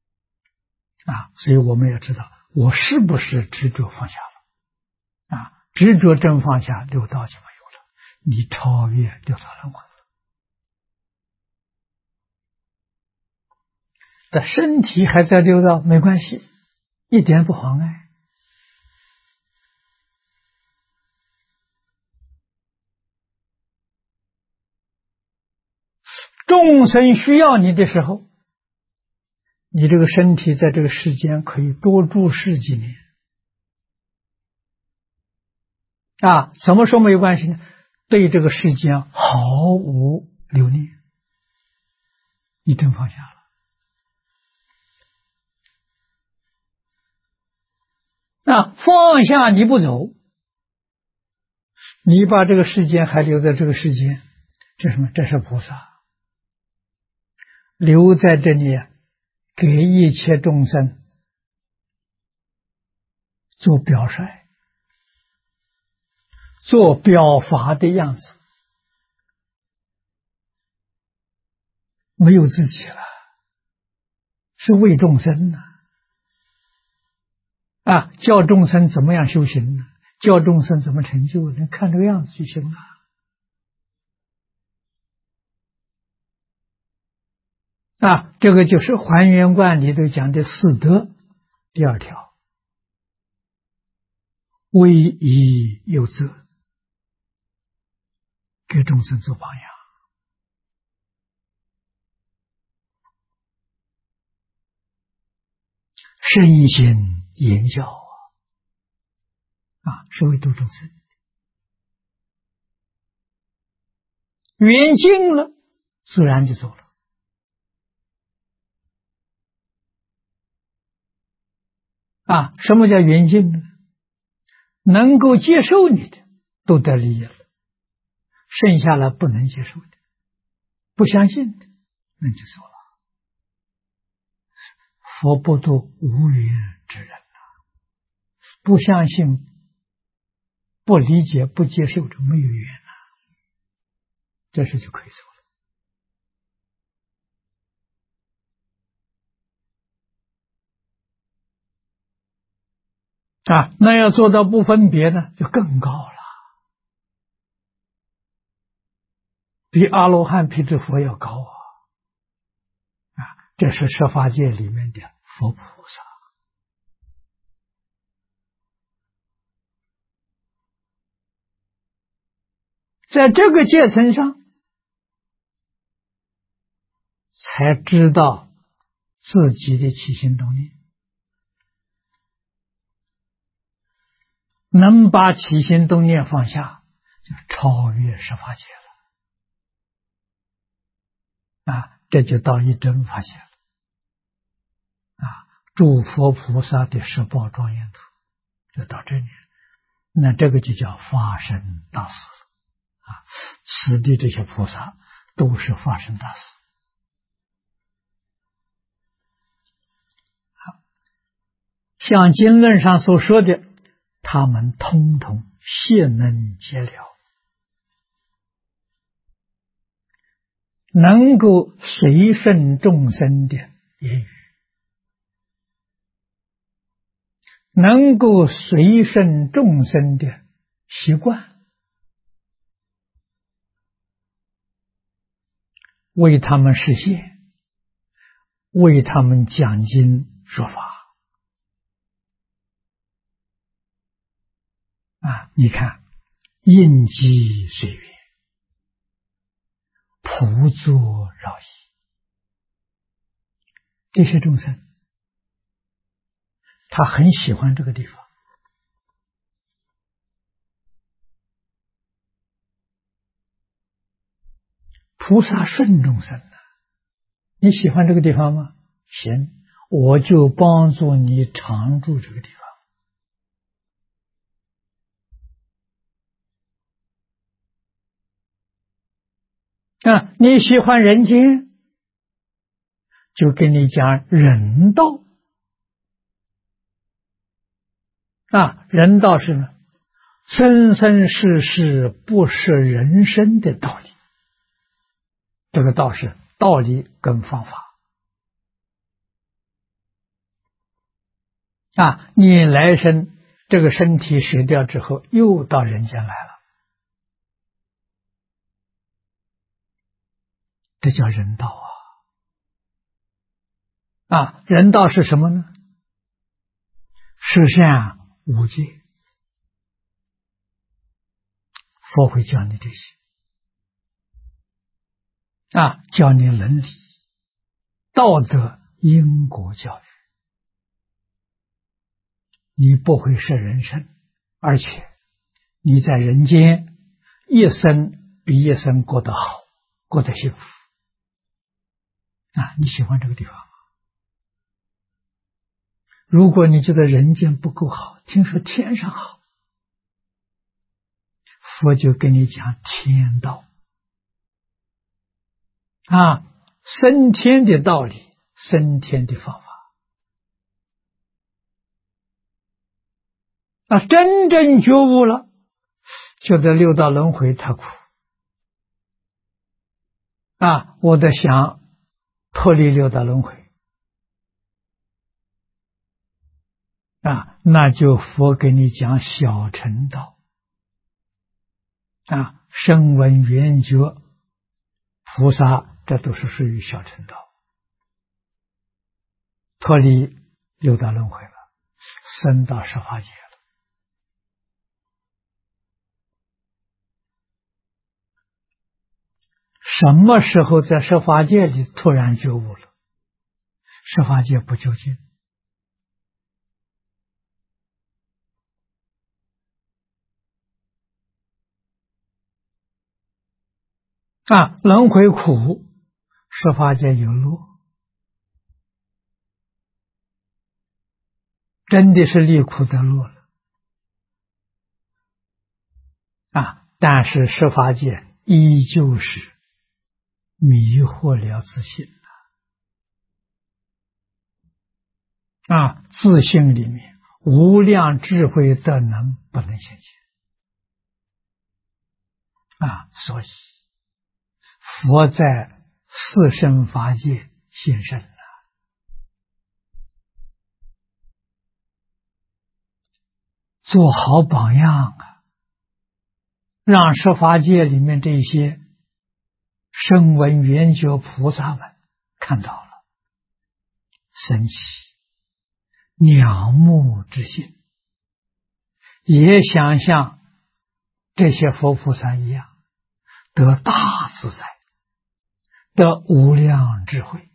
所以我们要知道我是不是执着放下了执着真放下，六道就没有了，你超越六道轮回了。但身体还在六道没关系，一点不妨碍。众生需要你的时候，你这个身体在这个世间可以多住十几年。什么时候没有关系呢？对这个世间毫无留恋，你真放下了。放下你不走，你把这个世间还留在这个世间，这什么？这是菩萨留在这里，给一切众生做表率，做表法的样子，没有自己了，是为众生呢。教众生怎么样修行呢？教众生怎么成就？你看这个样子就行了。这个就是还原观里头讲的四德第二条，威仪有责，给众生做榜样。身心言教是为度众生。缘尽了，自然就走了。什么叫缘尽呢？能够接受你的都得利益了，剩下来不能接受的、不相信的，那就走了。佛不度无缘之人不相信、不理解、不接受，就没有缘了，这时就可以走了。那要做到不分别呢，就更高了，比阿罗汉、辟支佛要高这是十法界里面的佛菩萨。在这个阶层上，才知道自己的起心动念，能把起心动念放下，就超越十法界了。这就到一真法界了。诸佛菩萨的十报庄严图，就到这里，那这个就叫法身大士了。此地这些菩萨都是法身大士。像经论上所说的，他们通通谢能解了，能够随顺众生的言语，能够随顺众生的习惯，为他们实现，为他们讲经说法。你看，应机随缘，普作饶益，这些众生他很喜欢这个地方。菩萨顺众生你喜欢这个地方吗？行，我就帮助你常住这个地方。你喜欢人间，就跟你讲人道。人道是呢，生生世世不舍人生的道理。这个道是道理跟方法。你来生这个身体舍掉之后，又到人间来了，这叫人道啊！人道是什么呢？十善五戒，佛会教你这些教你伦理、道德、因果教育。你不会摄人生，而且你在人间一生比一生过得好，过得幸福你喜欢这个地方吗？如果你觉得人间不够好，听说天上好，佛就跟你讲天道升天的道理，升天的方法真正觉悟了，觉得六道轮回太苦我得想脱离六道轮回那就佛给你讲小乘道声闻缘觉菩萨，这都是属于小乘道，脱离六道轮回了，升到十法界了。什么时候在十法界里突然觉悟了？十法界不究竟轮回苦，十法界有乐，真的是离苦得乐了但是十法界依旧是迷惑了自信自信里面无量智慧德能不能显现所以佛在四圣法界现身了，做好榜样让十法界里面这些声闻缘觉菩萨们看到了，生起仰慕之心，也想像这些佛菩萨一样得大自在，得无量智慧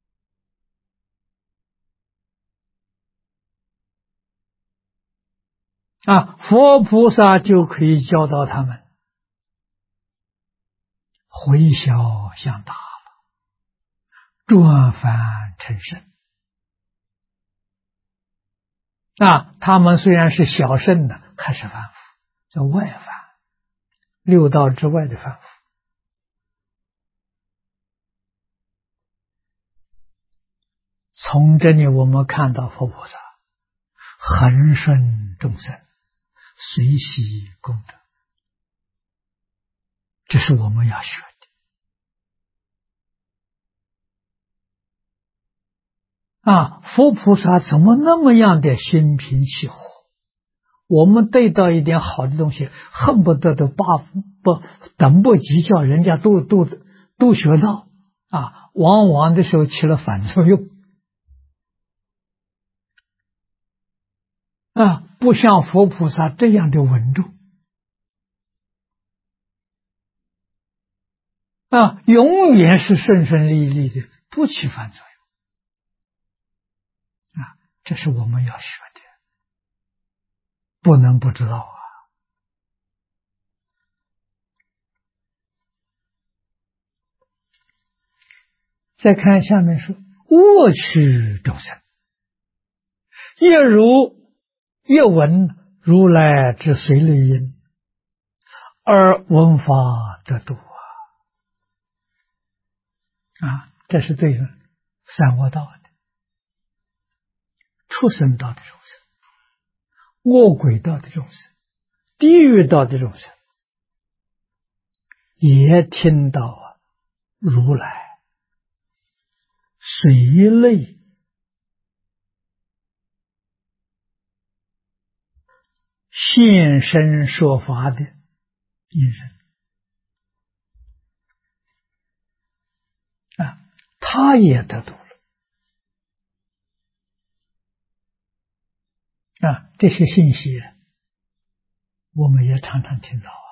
佛菩萨就可以教导他们回小向大了，转凡成圣他们虽然是小圣的，还是凡夫，叫外凡，六道之外的凡夫从这里我们看到佛菩萨恒顺众生，随喜功德，这是我们要学的佛菩萨怎么那么样的心平气和？我们得到一点好的东西，恨不得都等不及叫人家都学到往往的时候起了反作用不像佛菩萨这样的稳重永远是顺顺利利的，不起反作用这是我们要学的，不能不知道再看下面说，恶趣众生，越闻如来之随类因，而闻法得度这是对三恶道的畜生道的众生，恶鬼道的众生，地狱道的众生，也听到如来随类现身说法的因人啊，他也得度了啊。这些信息我们也常常听到啊。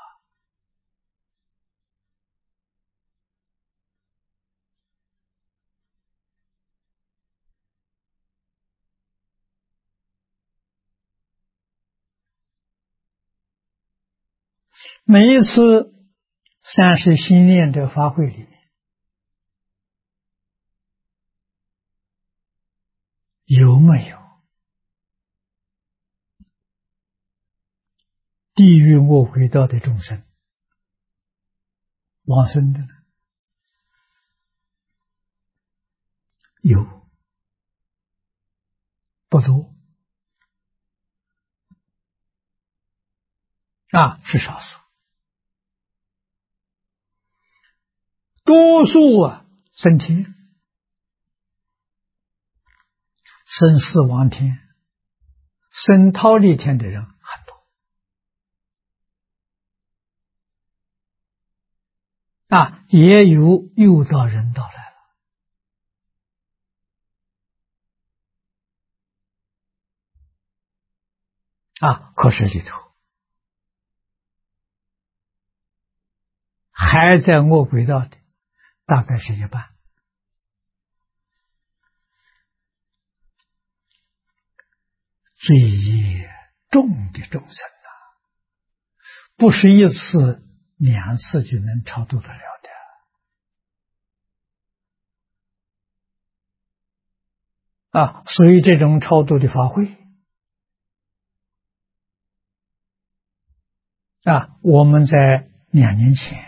每一次三世心念的法会里面，有没有地狱恶鬼道的众生往生的呢？有，不多啊，是少数。多数升天，升四王天，升忉利天的人很多啊，也有诱导人道来了啊。可是里头还在恶鬼道的大概是一半。罪业重的众生不是一次两次就能超度得了的啊。所以这种超度的法会啊，我们在2年前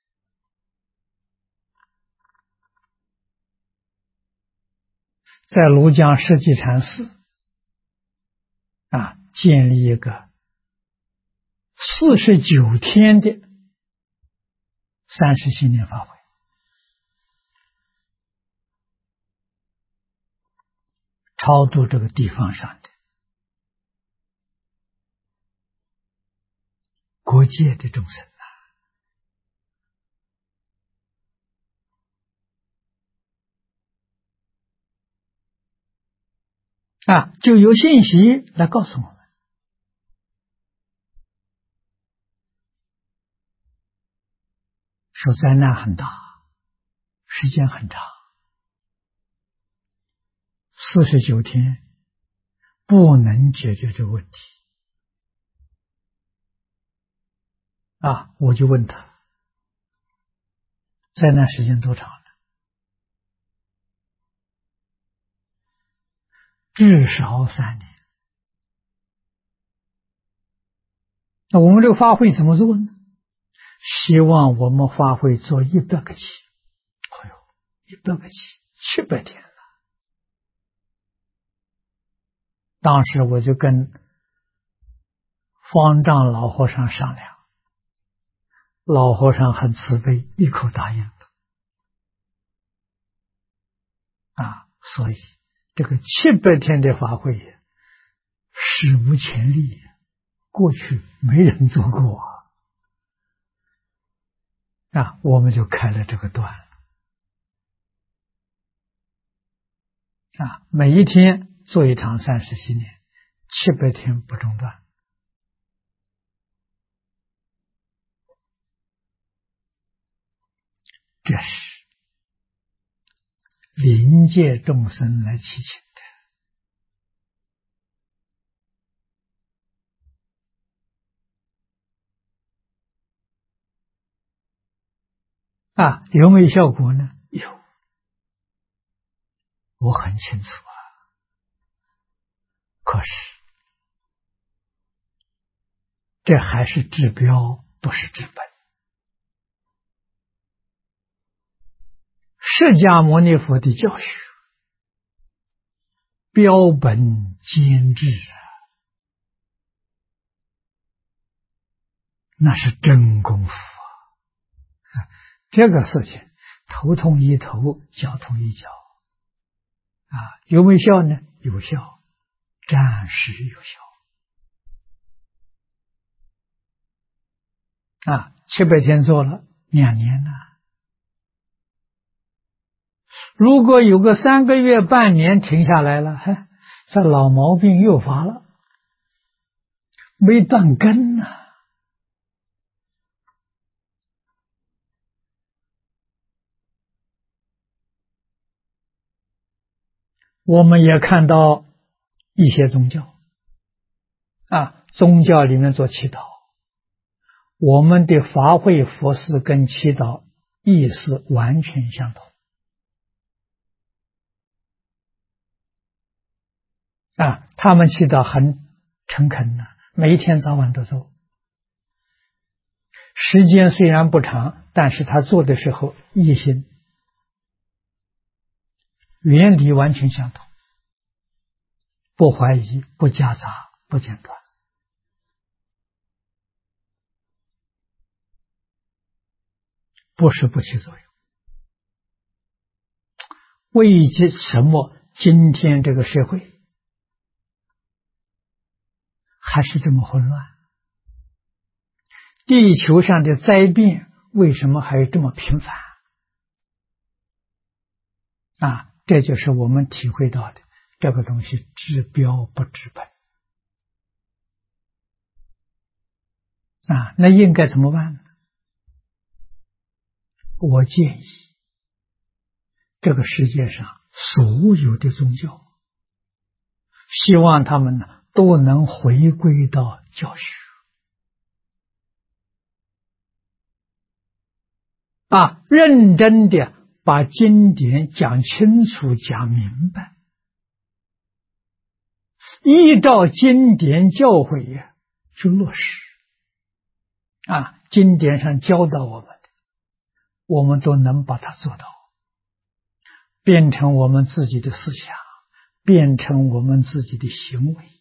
在庐江世纪禅寺啊，建立一个49天的三世心念法会，超度这个地方上的国界的众生啊，就有信息来告诉我们，说灾难很大，时间很长，49天不能解决这个问题啊。我就问他，灾难时间多长了？至少3年。那我们这个法会怎么做呢？希望我们法会做100个期。哎呦，100个期，700天了。当时我就跟方丈老和尚商量，老和尚很慈悲，一口答应了啊。所以这个700天的法会史无前例，过去没人做过啊，我们就开了这个端啊，每一天做一场三世心念，700天不中断。这是临界众生来祈请的啊。有没有效果呢？有，我很清楚啊。可是这还是治标，不是治本。释迦牟尼佛的教学标本兼治那是真功夫这个事情头痛医头，脚痛医脚有没有效呢？有效，暂时有效 700天做了2年了。如果有个3个月、半年停下来了，这老毛病又发了，没断根啊。我们也看到一些宗教宗教里面做祈祷，我们的法会佛事跟祈祷意思完全相同他们祈祷很诚恳的，每一天早晚都做，时间虽然不长，但是他做的时候一心，原理完全相同，不怀疑，不夹杂，不间断。不是不起作用。为什么今天这个社会还是这么混乱？地球上的灾变为什么还有这么频繁？这就是我们体会到的这个东西治标不治本那应该怎么办呢？我建议这个世界上所有的宗教，希望他们都能回归到教学认真的把经典讲清楚、讲明白，依照经典教诲去落实经典上教导我们的，我们都能把它做到，变成我们自己的思想，变成我们自己的行为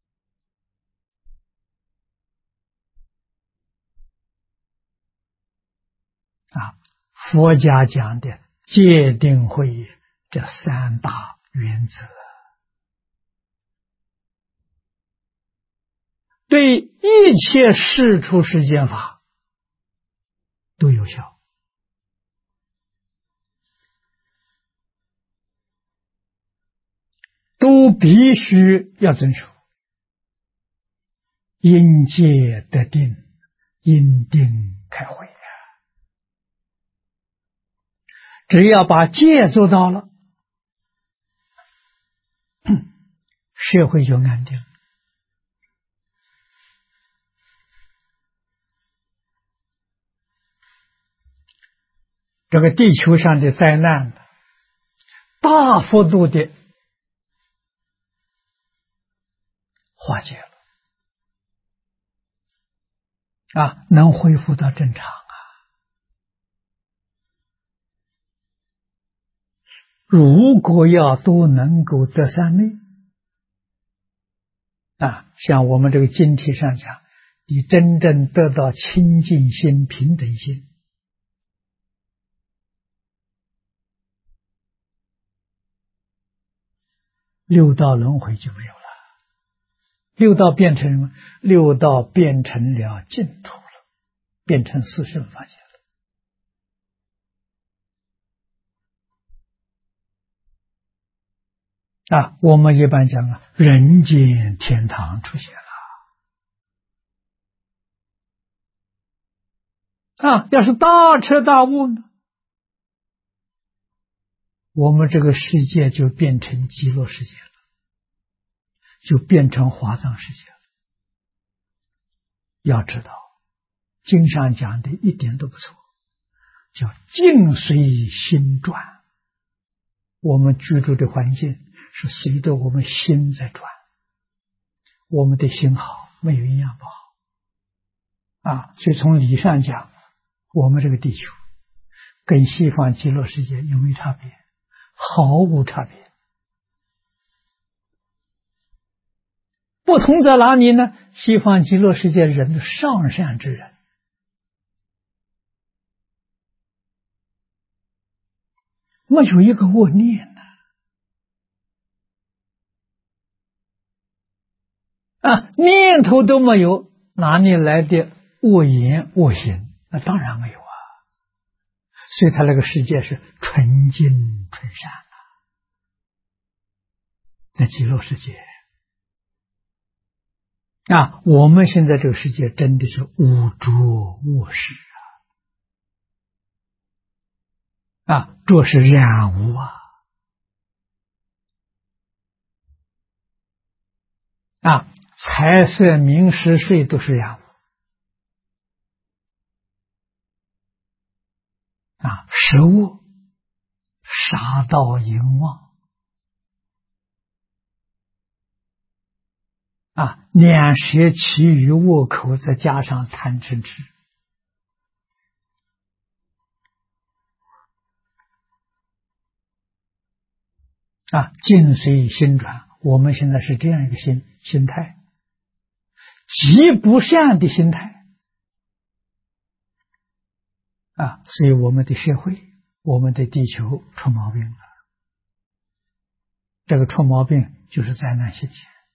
佛家讲的戒定慧这3大原则，对一切事出世间法都有效。都必须要遵守，因戒得定，因定开慧只要把戒做到了，社会就安定。这个地球上的灾难大幅度的化解了能恢复到正常如果要都能够得三昧像我们这个经题上讲，你真正得到清净心、平等心，六道轮回就没有了。六道变成什么？六道变成了净土了，变成四圣法界了。我们一般讲人间天堂出现了。要是大彻大悟呢，我们这个世界就变成极乐世界了，就变成华藏世界了。要知道经上讲的一点都不错，叫境随心转。我们居住的环境是随着我们心在转，我们的心好，没有一样不好所以从理上讲，我们这个地球跟西方极乐世界有没有差别？毫无差别。不同在哪里呢？西方极乐世界人的上善之人，没有一个恶念念头都没有，哪里来的恶言恶行，那当然没有啊。所以他那个世界是纯净纯善的，那极乐世界啊，我们现在这个世界真的是污浊恶世啊，这是染污啊。啊，财色名食睡都是染污啊，食物、杀盗淫妄啊，两舌其余恶口，再加上贪嗔痴啊，境随心转。我们现在是这样一个心态，极不善的心态啊，所以我们的社会、我们的地球出毛病了。这个出毛病就是灾难现前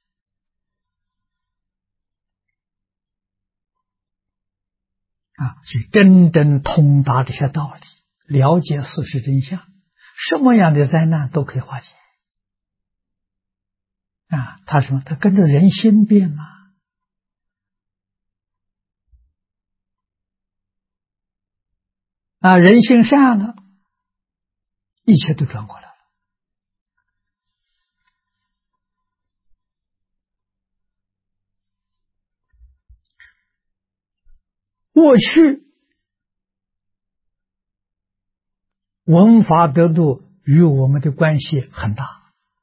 啊，所以真正通达这些道理，了解事实真相，什么样的灾难都可以化解啊。他说他跟着人心变嘛啊，人性善了，一切都转过来了。过去文法得度与我们的关系很大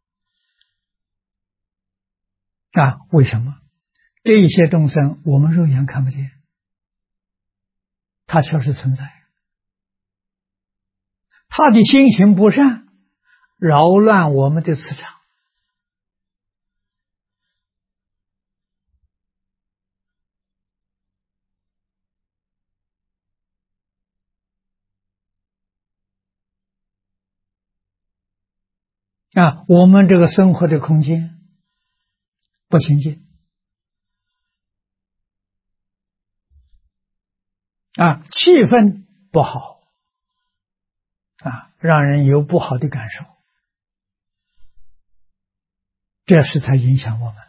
啊，为什么？这一些众生我们肉眼看不见，它确实存在，他的心行不善，扰乱我们的磁场啊，我们这个生活的空间不清净啊，气氛不好啊，让人有不好的感受，这是它影响我们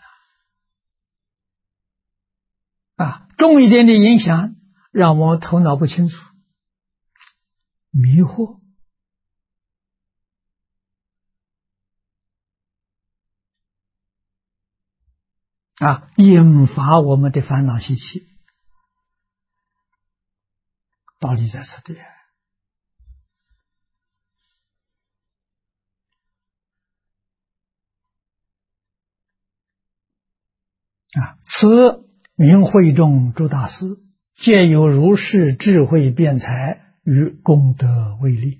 了啊。重一点的影响，让我们头脑不清楚，迷惑啊，引发我们的烦恼习气。道理在此地啊，此名会众诸大师，皆有如是智慧辩才与功德为力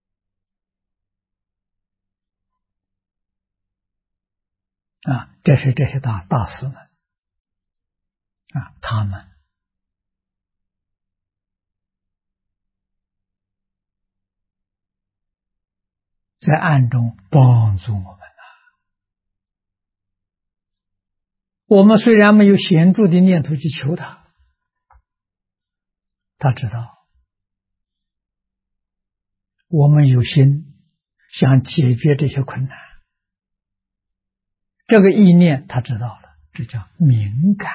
啊，这是这些大师们啊，他们在暗中帮助我们。我们虽然没有显著的念头去求他，他知道我们有心想解决这些困难，这个意念他知道了，这叫敏感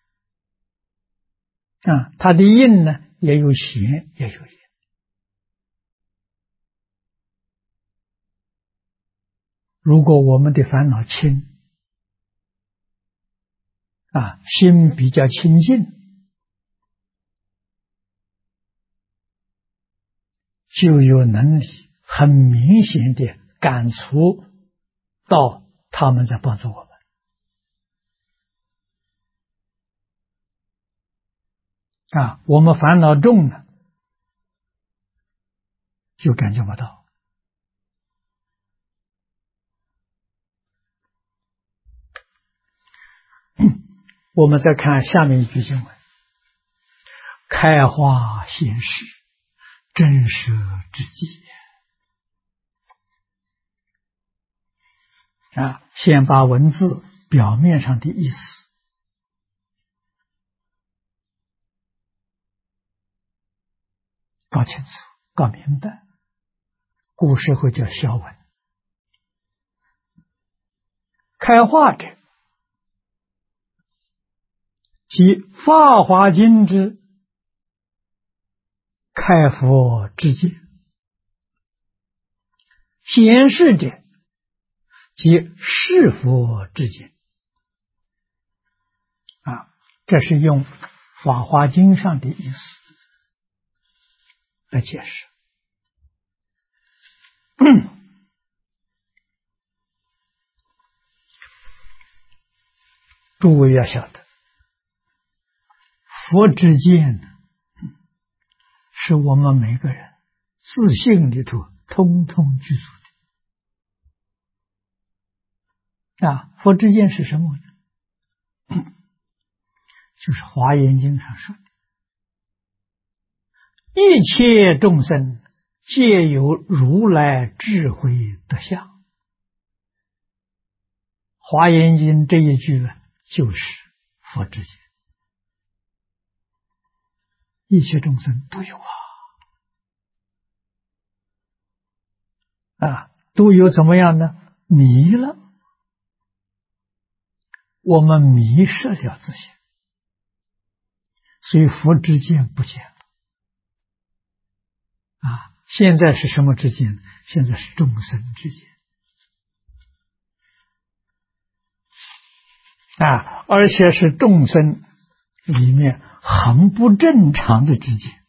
啊。他的应呢，也有显也有应。如果我们的烦恼轻啊，心比较清净，就有能力很明显的感触到他们在帮助我们啊。我们烦恼重了，就感觉不到。我们再看下面一句经文：开化现实，真实之际啊，先把文字表面上的意思搞清楚、搞明白。古时候叫消文。开化者，即《法华经》之开佛之见；显示者，即释佛之见。这是用《法华经》上的意思来解释。诸位要晓得，佛之见是我们每个人自信里头通通具足的。佛之见是什么呢？就是《华严经》上说的，一切众生皆有如来智慧德相。《华严经》这一句就是佛之见，一切众生都有都有怎么样呢？迷了，我们迷失了自性，所以佛之见不见了。现在是什么之见？现在是众生之见。而且是众生里面很不正常的之见。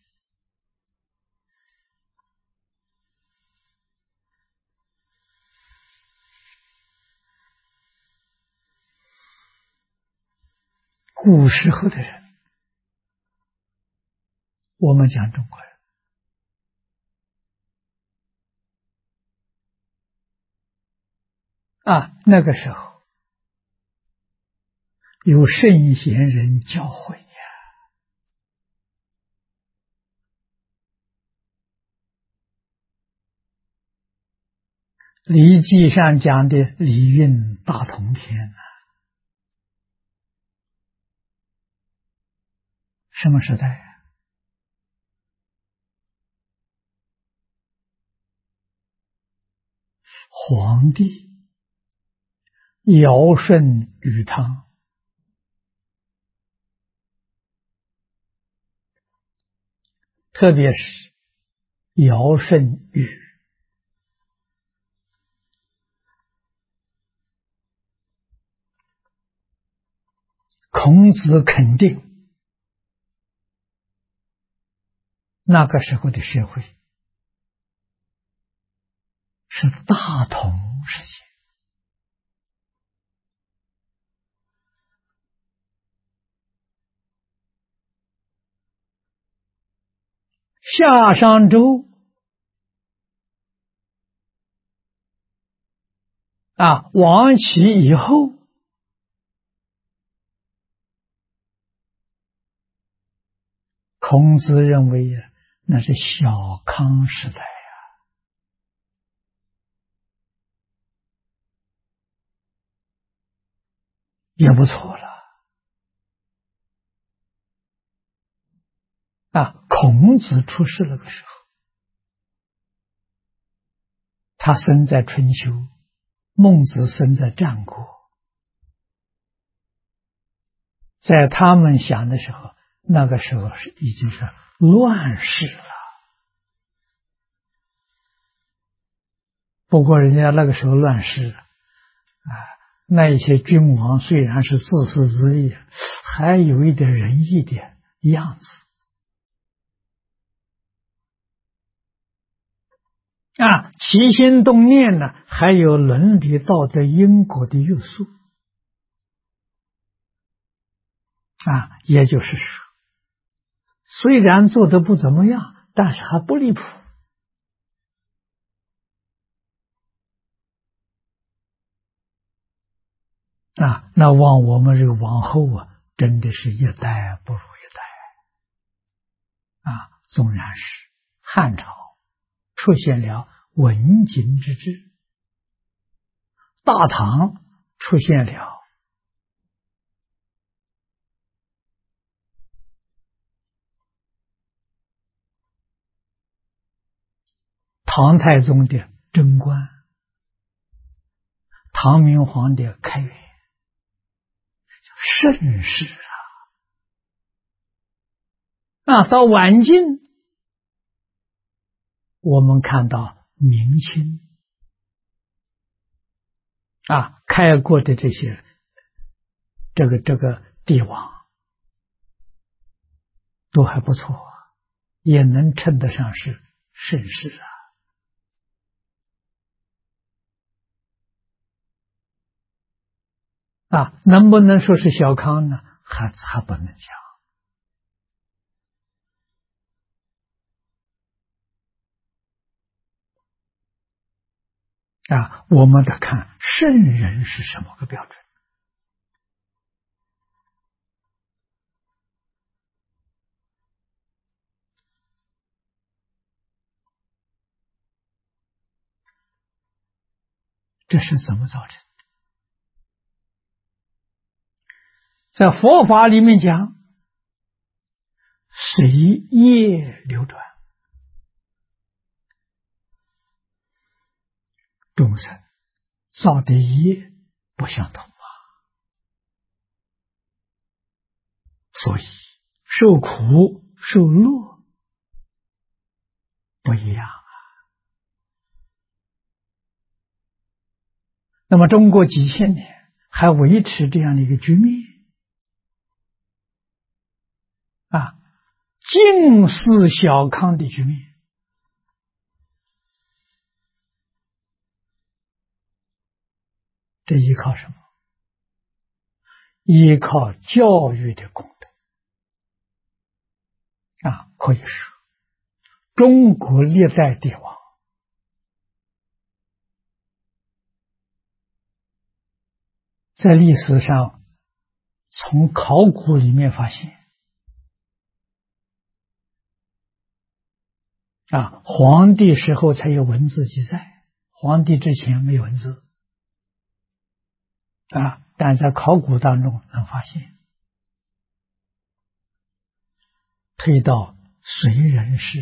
古时候的人，我们讲中国人，那个时候有圣贤人教诲呀。礼记上讲的礼运大同篇什么时代皇帝尧舜禹汤，特别是尧舜禹，孔子肯定那个时候的社会是大同世界。夏商周亡齐以后，孔子认为那是小康时代也不错了。孔子出世那个时候，他生在春秋，孟子生在战国，在他们想的时候，那个时候已经是乱世了。不过人家那个时候乱世那一些君王虽然是自私自利，还有一点仁义的样子起心动念呢，还有伦理道德因果的约束也就是说，虽然做得不怎么样，但是还不离谱那望我们这个往后真的是一代不如一代纵然是汉朝出现了文景之治，大唐出现了唐太宗的贞观，唐明皇的开元，盛世到晚晋，我们看到明清开国的这些这个帝王都还不错，也能称得上是盛世能不能说是小康呢？还不能讲我们得看圣人是什么个标准这是怎么造成的？在佛法里面讲，随业流转，众生造的业不相同所以受苦受乐不一样那么中国几千年还维持这样的一个局面近似小康的局面，这依靠什么？依靠教育的功德可以说中国历代帝王在历史上从考古里面发现皇帝时候才有文字记载，皇帝之前没有文字但在考古当中能发现，推到隋人氏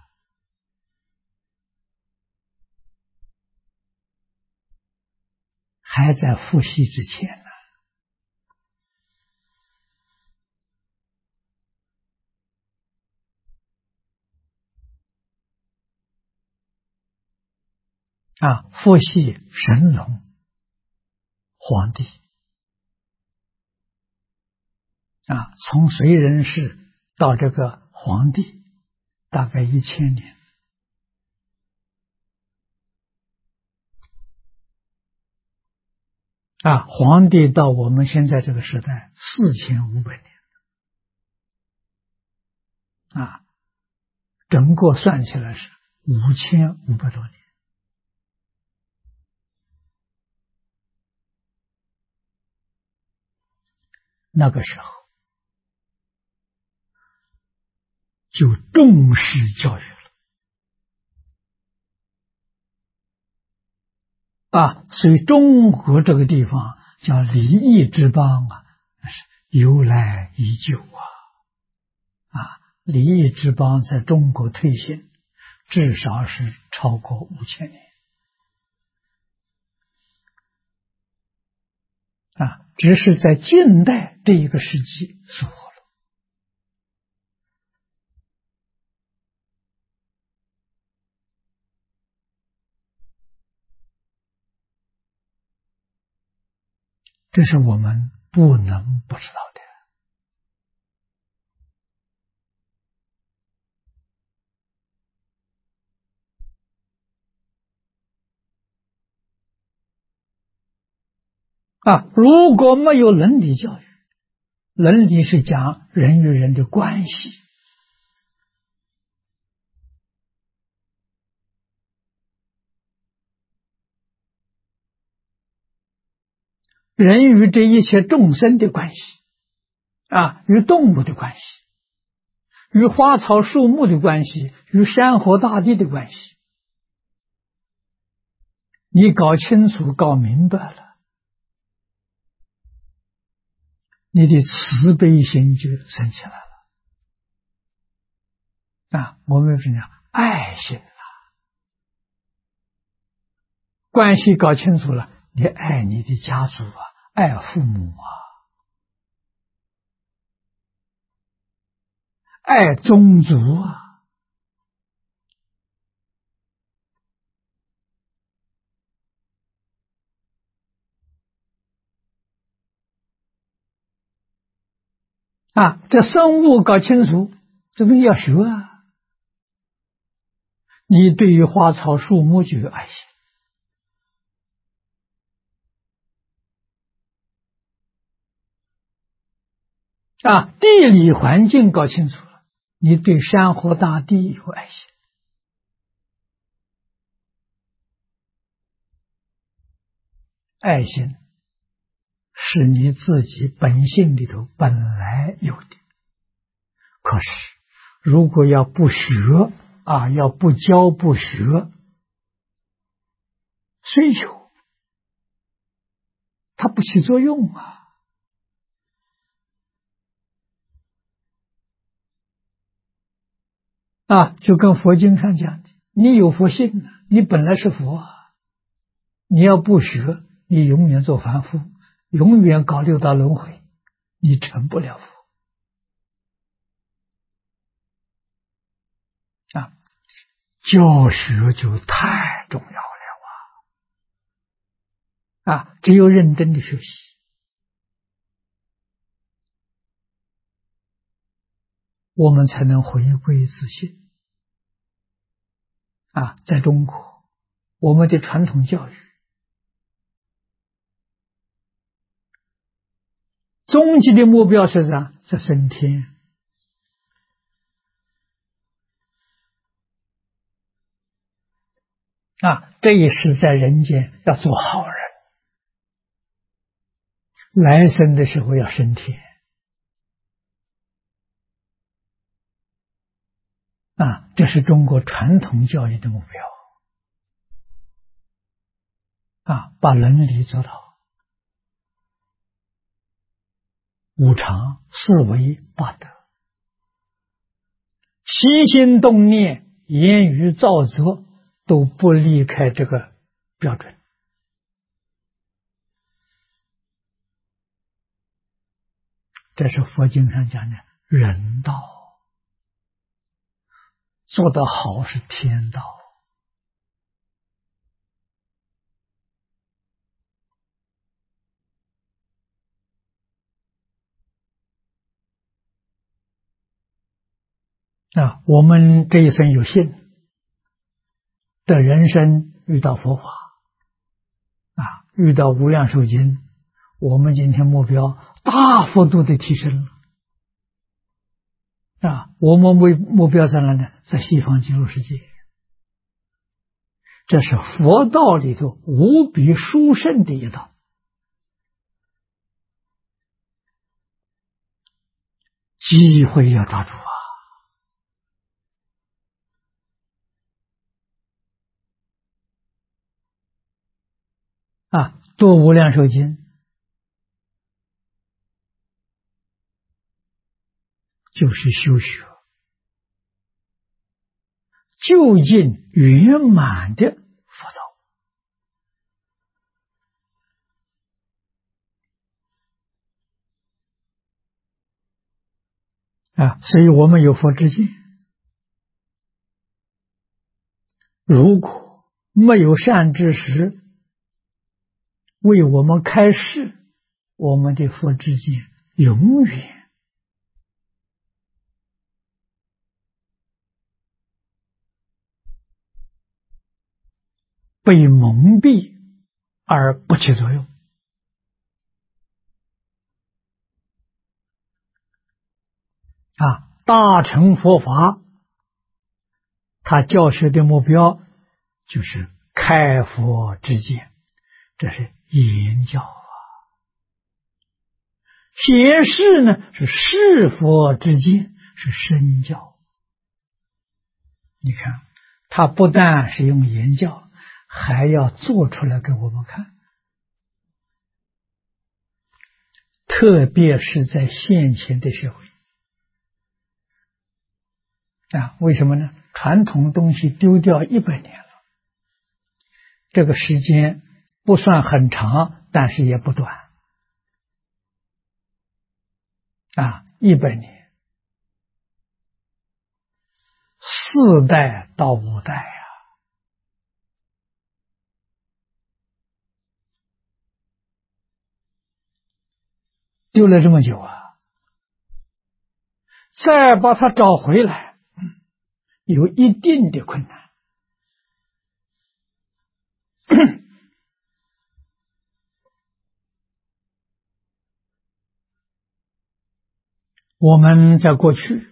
还在伏羲之前呢伏羲、神龙、皇帝从隋人氏到这个皇帝大概1000年皇帝到我们现在这个时代4500年整个算起来是5500多年。那个时候就重视教育了所以中国这个地方叫礼义之邦那是由来已久礼义之邦在中国推行至少是超过5000年只是在近代这一个世纪疏忽了。这是我们不能不知道的如果没有伦理教育，伦理是讲人与人的关系，人与这一切众生的关系与动物的关系，与花草树木的关系，与山河大地的关系，你搞清楚搞明白了，你的慈悲心就生起来了我们是讲爱心关系搞清楚了，你爱你的家族啊，爱父母啊，爱宗族啊。这生物搞清楚，这个要学啊。你对于花草树木就有爱心地理环境搞清楚了，你对山河大地有爱心。爱心是你自己本性里头本来有的，可是如果要不学要不教不学，虽有，它不起作用就跟佛经上讲的，你有佛性你本来是佛你要不学，你永远做凡夫，永远搞六道轮回，你成不了佛教学就太重要了只有认真的学习，我们才能回归自信在中国，我们的传统教育终极的目标是啥？是升天这一世在人间要做好人，来生的时候要升天这是中国传统教育的目标把伦理做到五常、四维、八德，起心动念、言语造作都不离开这个标准这是佛经上讲的人道，做得好是天道我们这一生有幸的人生遇到佛法遇到无量寿经，我们今天目标大幅度的提升了我们目标在哪呢？在西方极乐世界，这是佛道里头无比殊胜的一道，机会要抓住读无量寿经就是修学究竟圆满的佛道所以我们有佛之见，如果没有善知识为我们开示，我们的佛之见永远被蒙蔽而不起作用大乘佛法他教学的目标就是开佛之见，这是言教显示呢是示佛之见，是身教。你看他不但是用言教，还要做出来给我们看，特别是在现前的社会为什么呢？传统东西丢掉100年了， 这个时间不算很长，但是也不短，100年，4代到5代啊，丢了这么久啊，再把它找回来，有一定的困难。我们在过去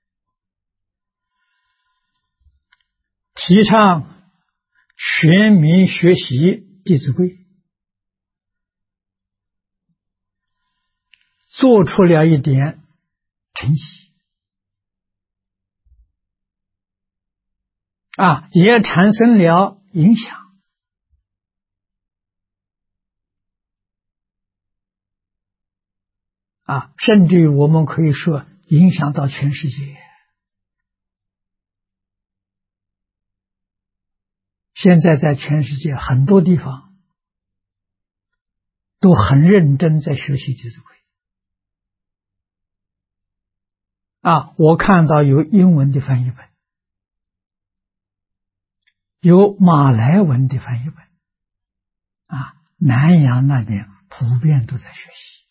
提倡全民学习《弟子规》，做出了一点成绩也产生了影响甚至于我们可以说影响到全世界。现在在全世界很多地方都很认真在学习《弟子规》我看到有英文的翻译本，有马来文的翻译本南洋那边普遍都在学习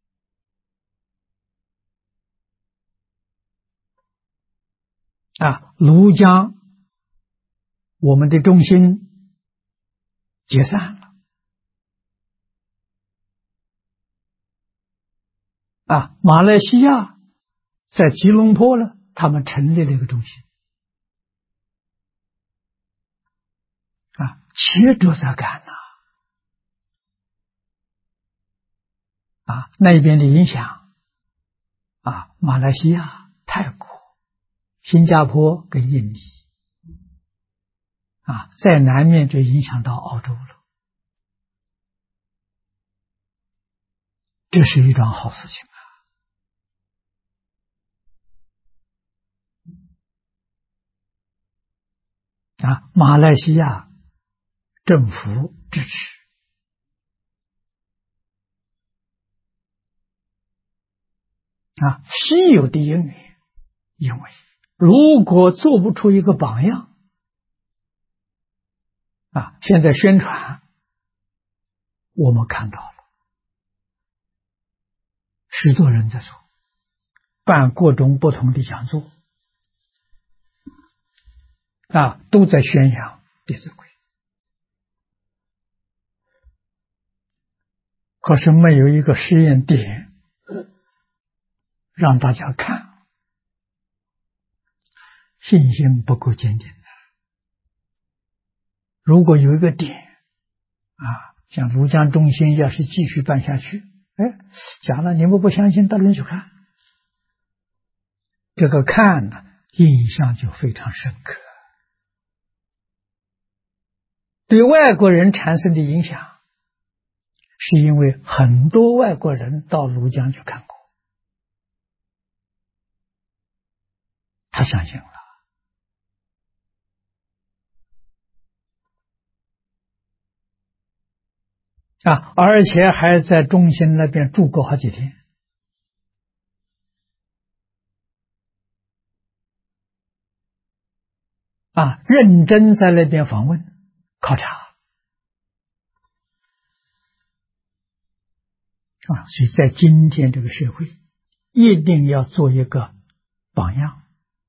庐江我们的中心解散了马来西亚在吉隆坡了，他们成立了一个中心接着在干那边的影响马来西亚、泰国、新加坡跟印尼在南面就影响到澳洲了，这是一桩好事情马来西亚政府支持稀有的因缘，因为如果做不出一个榜样现在宣传我们看到了许多人在做，办各种不同的讲座都在宣扬《弟子规》，可是没有一个实验点让大家看，信心不够坚定。如果有一个点像庐江中心要是继续办下去，讲了你们不相信，到人去看，这个看呢，印象就非常深刻，对外国人产生的影响是因为很多外国人到庐江去看过，他相信了而且还在中心那边住过好几天认真在那边访问考察所以在今天这个社会一定要做一个榜样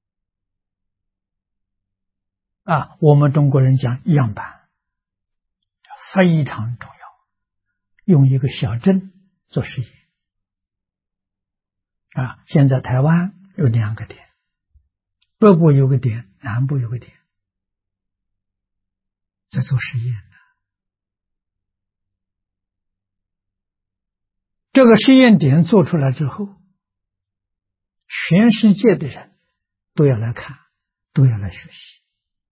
我们中国人讲样板非常重要，用一个小镇做实验现在台湾有2个点，北部有个点，南部有个点在做实验的。这个实验点做出来之后，全世界的人都要来看，都要来学习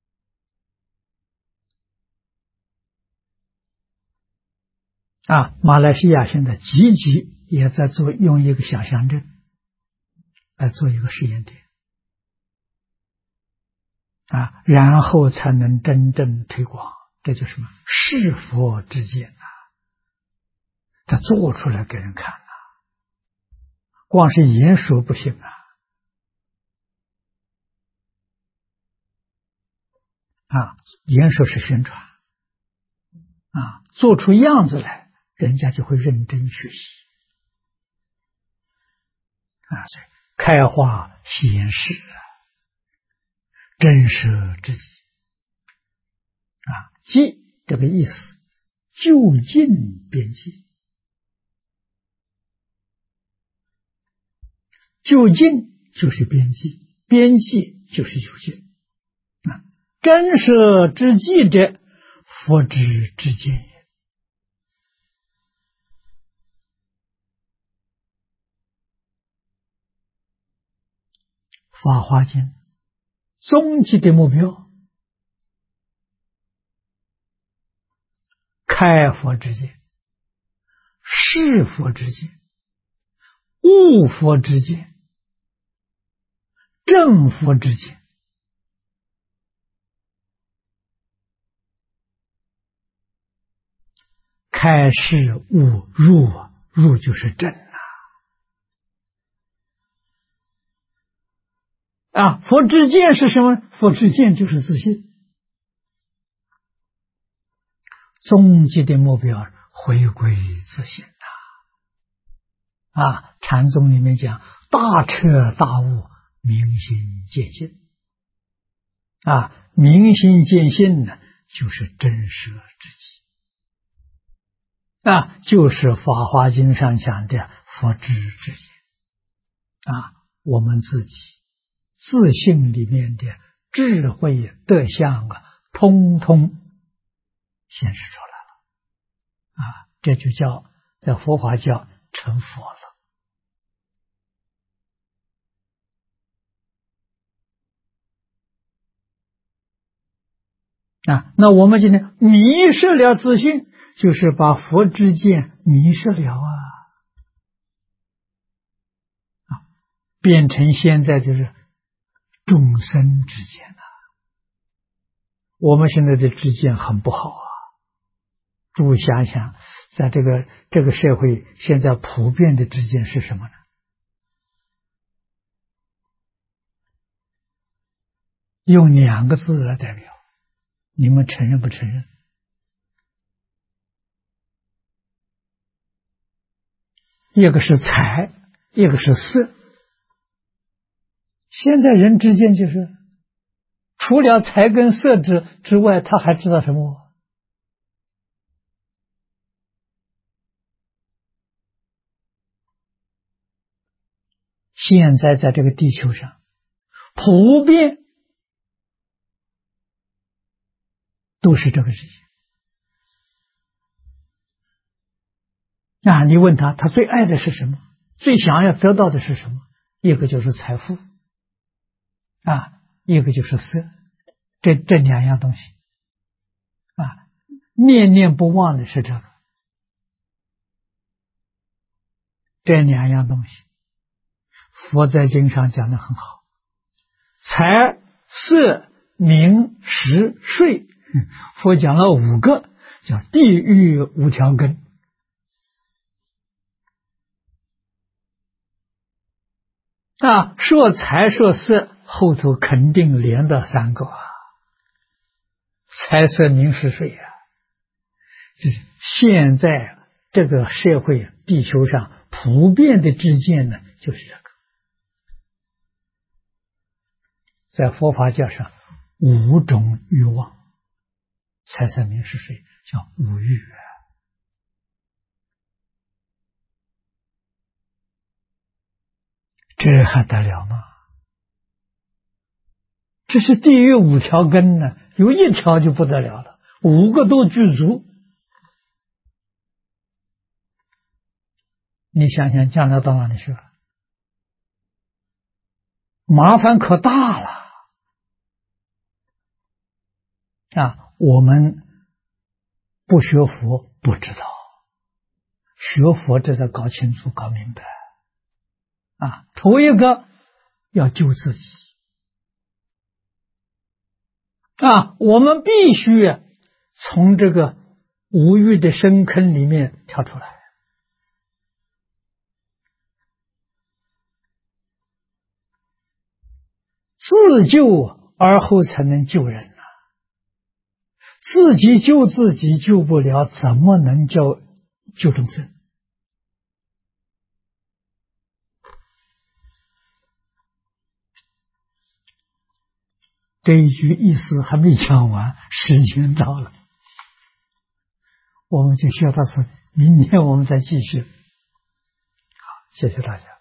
马来西亚现在积极也在做，用一个小乡镇来做一个实验点然后才能真正推广， 这就是什么？是佛之见呐，他做出来给人看呐，光是言说不行啊。言说是宣传做出样子来，人家就会认真学习所以开化显示真实之极极这个意思，就近边际，就近就是边际，边际就是就近真实之极者，佛之之见也。法华经终极的目标，开佛之见，是佛之见，悟佛之见，正佛之见。开示悟入入就是正佛之见是什么？佛之见就是自信。终极的目标回归自信禅宗里面讲大彻大悟，明心见性明心见性呢，就是真实之极就是法华经上讲的佛之之见我们自己自性里面的智慧德相通通显示出来了这就叫在佛法叫成佛了那我们今天迷失了自信，就是把佛之见迷失了变成现在就是众生之见我们现在的知见很不好诸位想想，在这个社会现在普遍的知见是什么呢？用2个字来代表，你们承认不承认？一个是财，一个是色。现在人之间就是除了财跟色之外，他还知道什么？现在在这个地球上普遍都是这个事情你问他最爱的是什么？最想要得到的是什么？一个就是财富一个就是色，这2样东西念念不忘的是这个，这2样东西佛在经上讲得很好，财色名食睡，佛讲了5个，叫地狱5条根说财说色后头肯定连到3个财色名食睡就是现在这个社会地球上普遍的知见呢，就是这个。在佛法教上5种欲望，财色名食睡叫5欲这还得了吗？这是地狱5条根呢，有1条就不得了了，5个都具足。你想想将来到哪里去了？麻烦可大了我们不学佛不知道，学佛这得搞清楚搞明白头一个要救自己我们必须从这个无欲的深坑里面跳出来，自救而后才能救人啊！自己救自己救不了，怎么能救众生？这一句意思还没讲完，时间到了，我们就学到此，明天我们再继续。好，谢谢大家。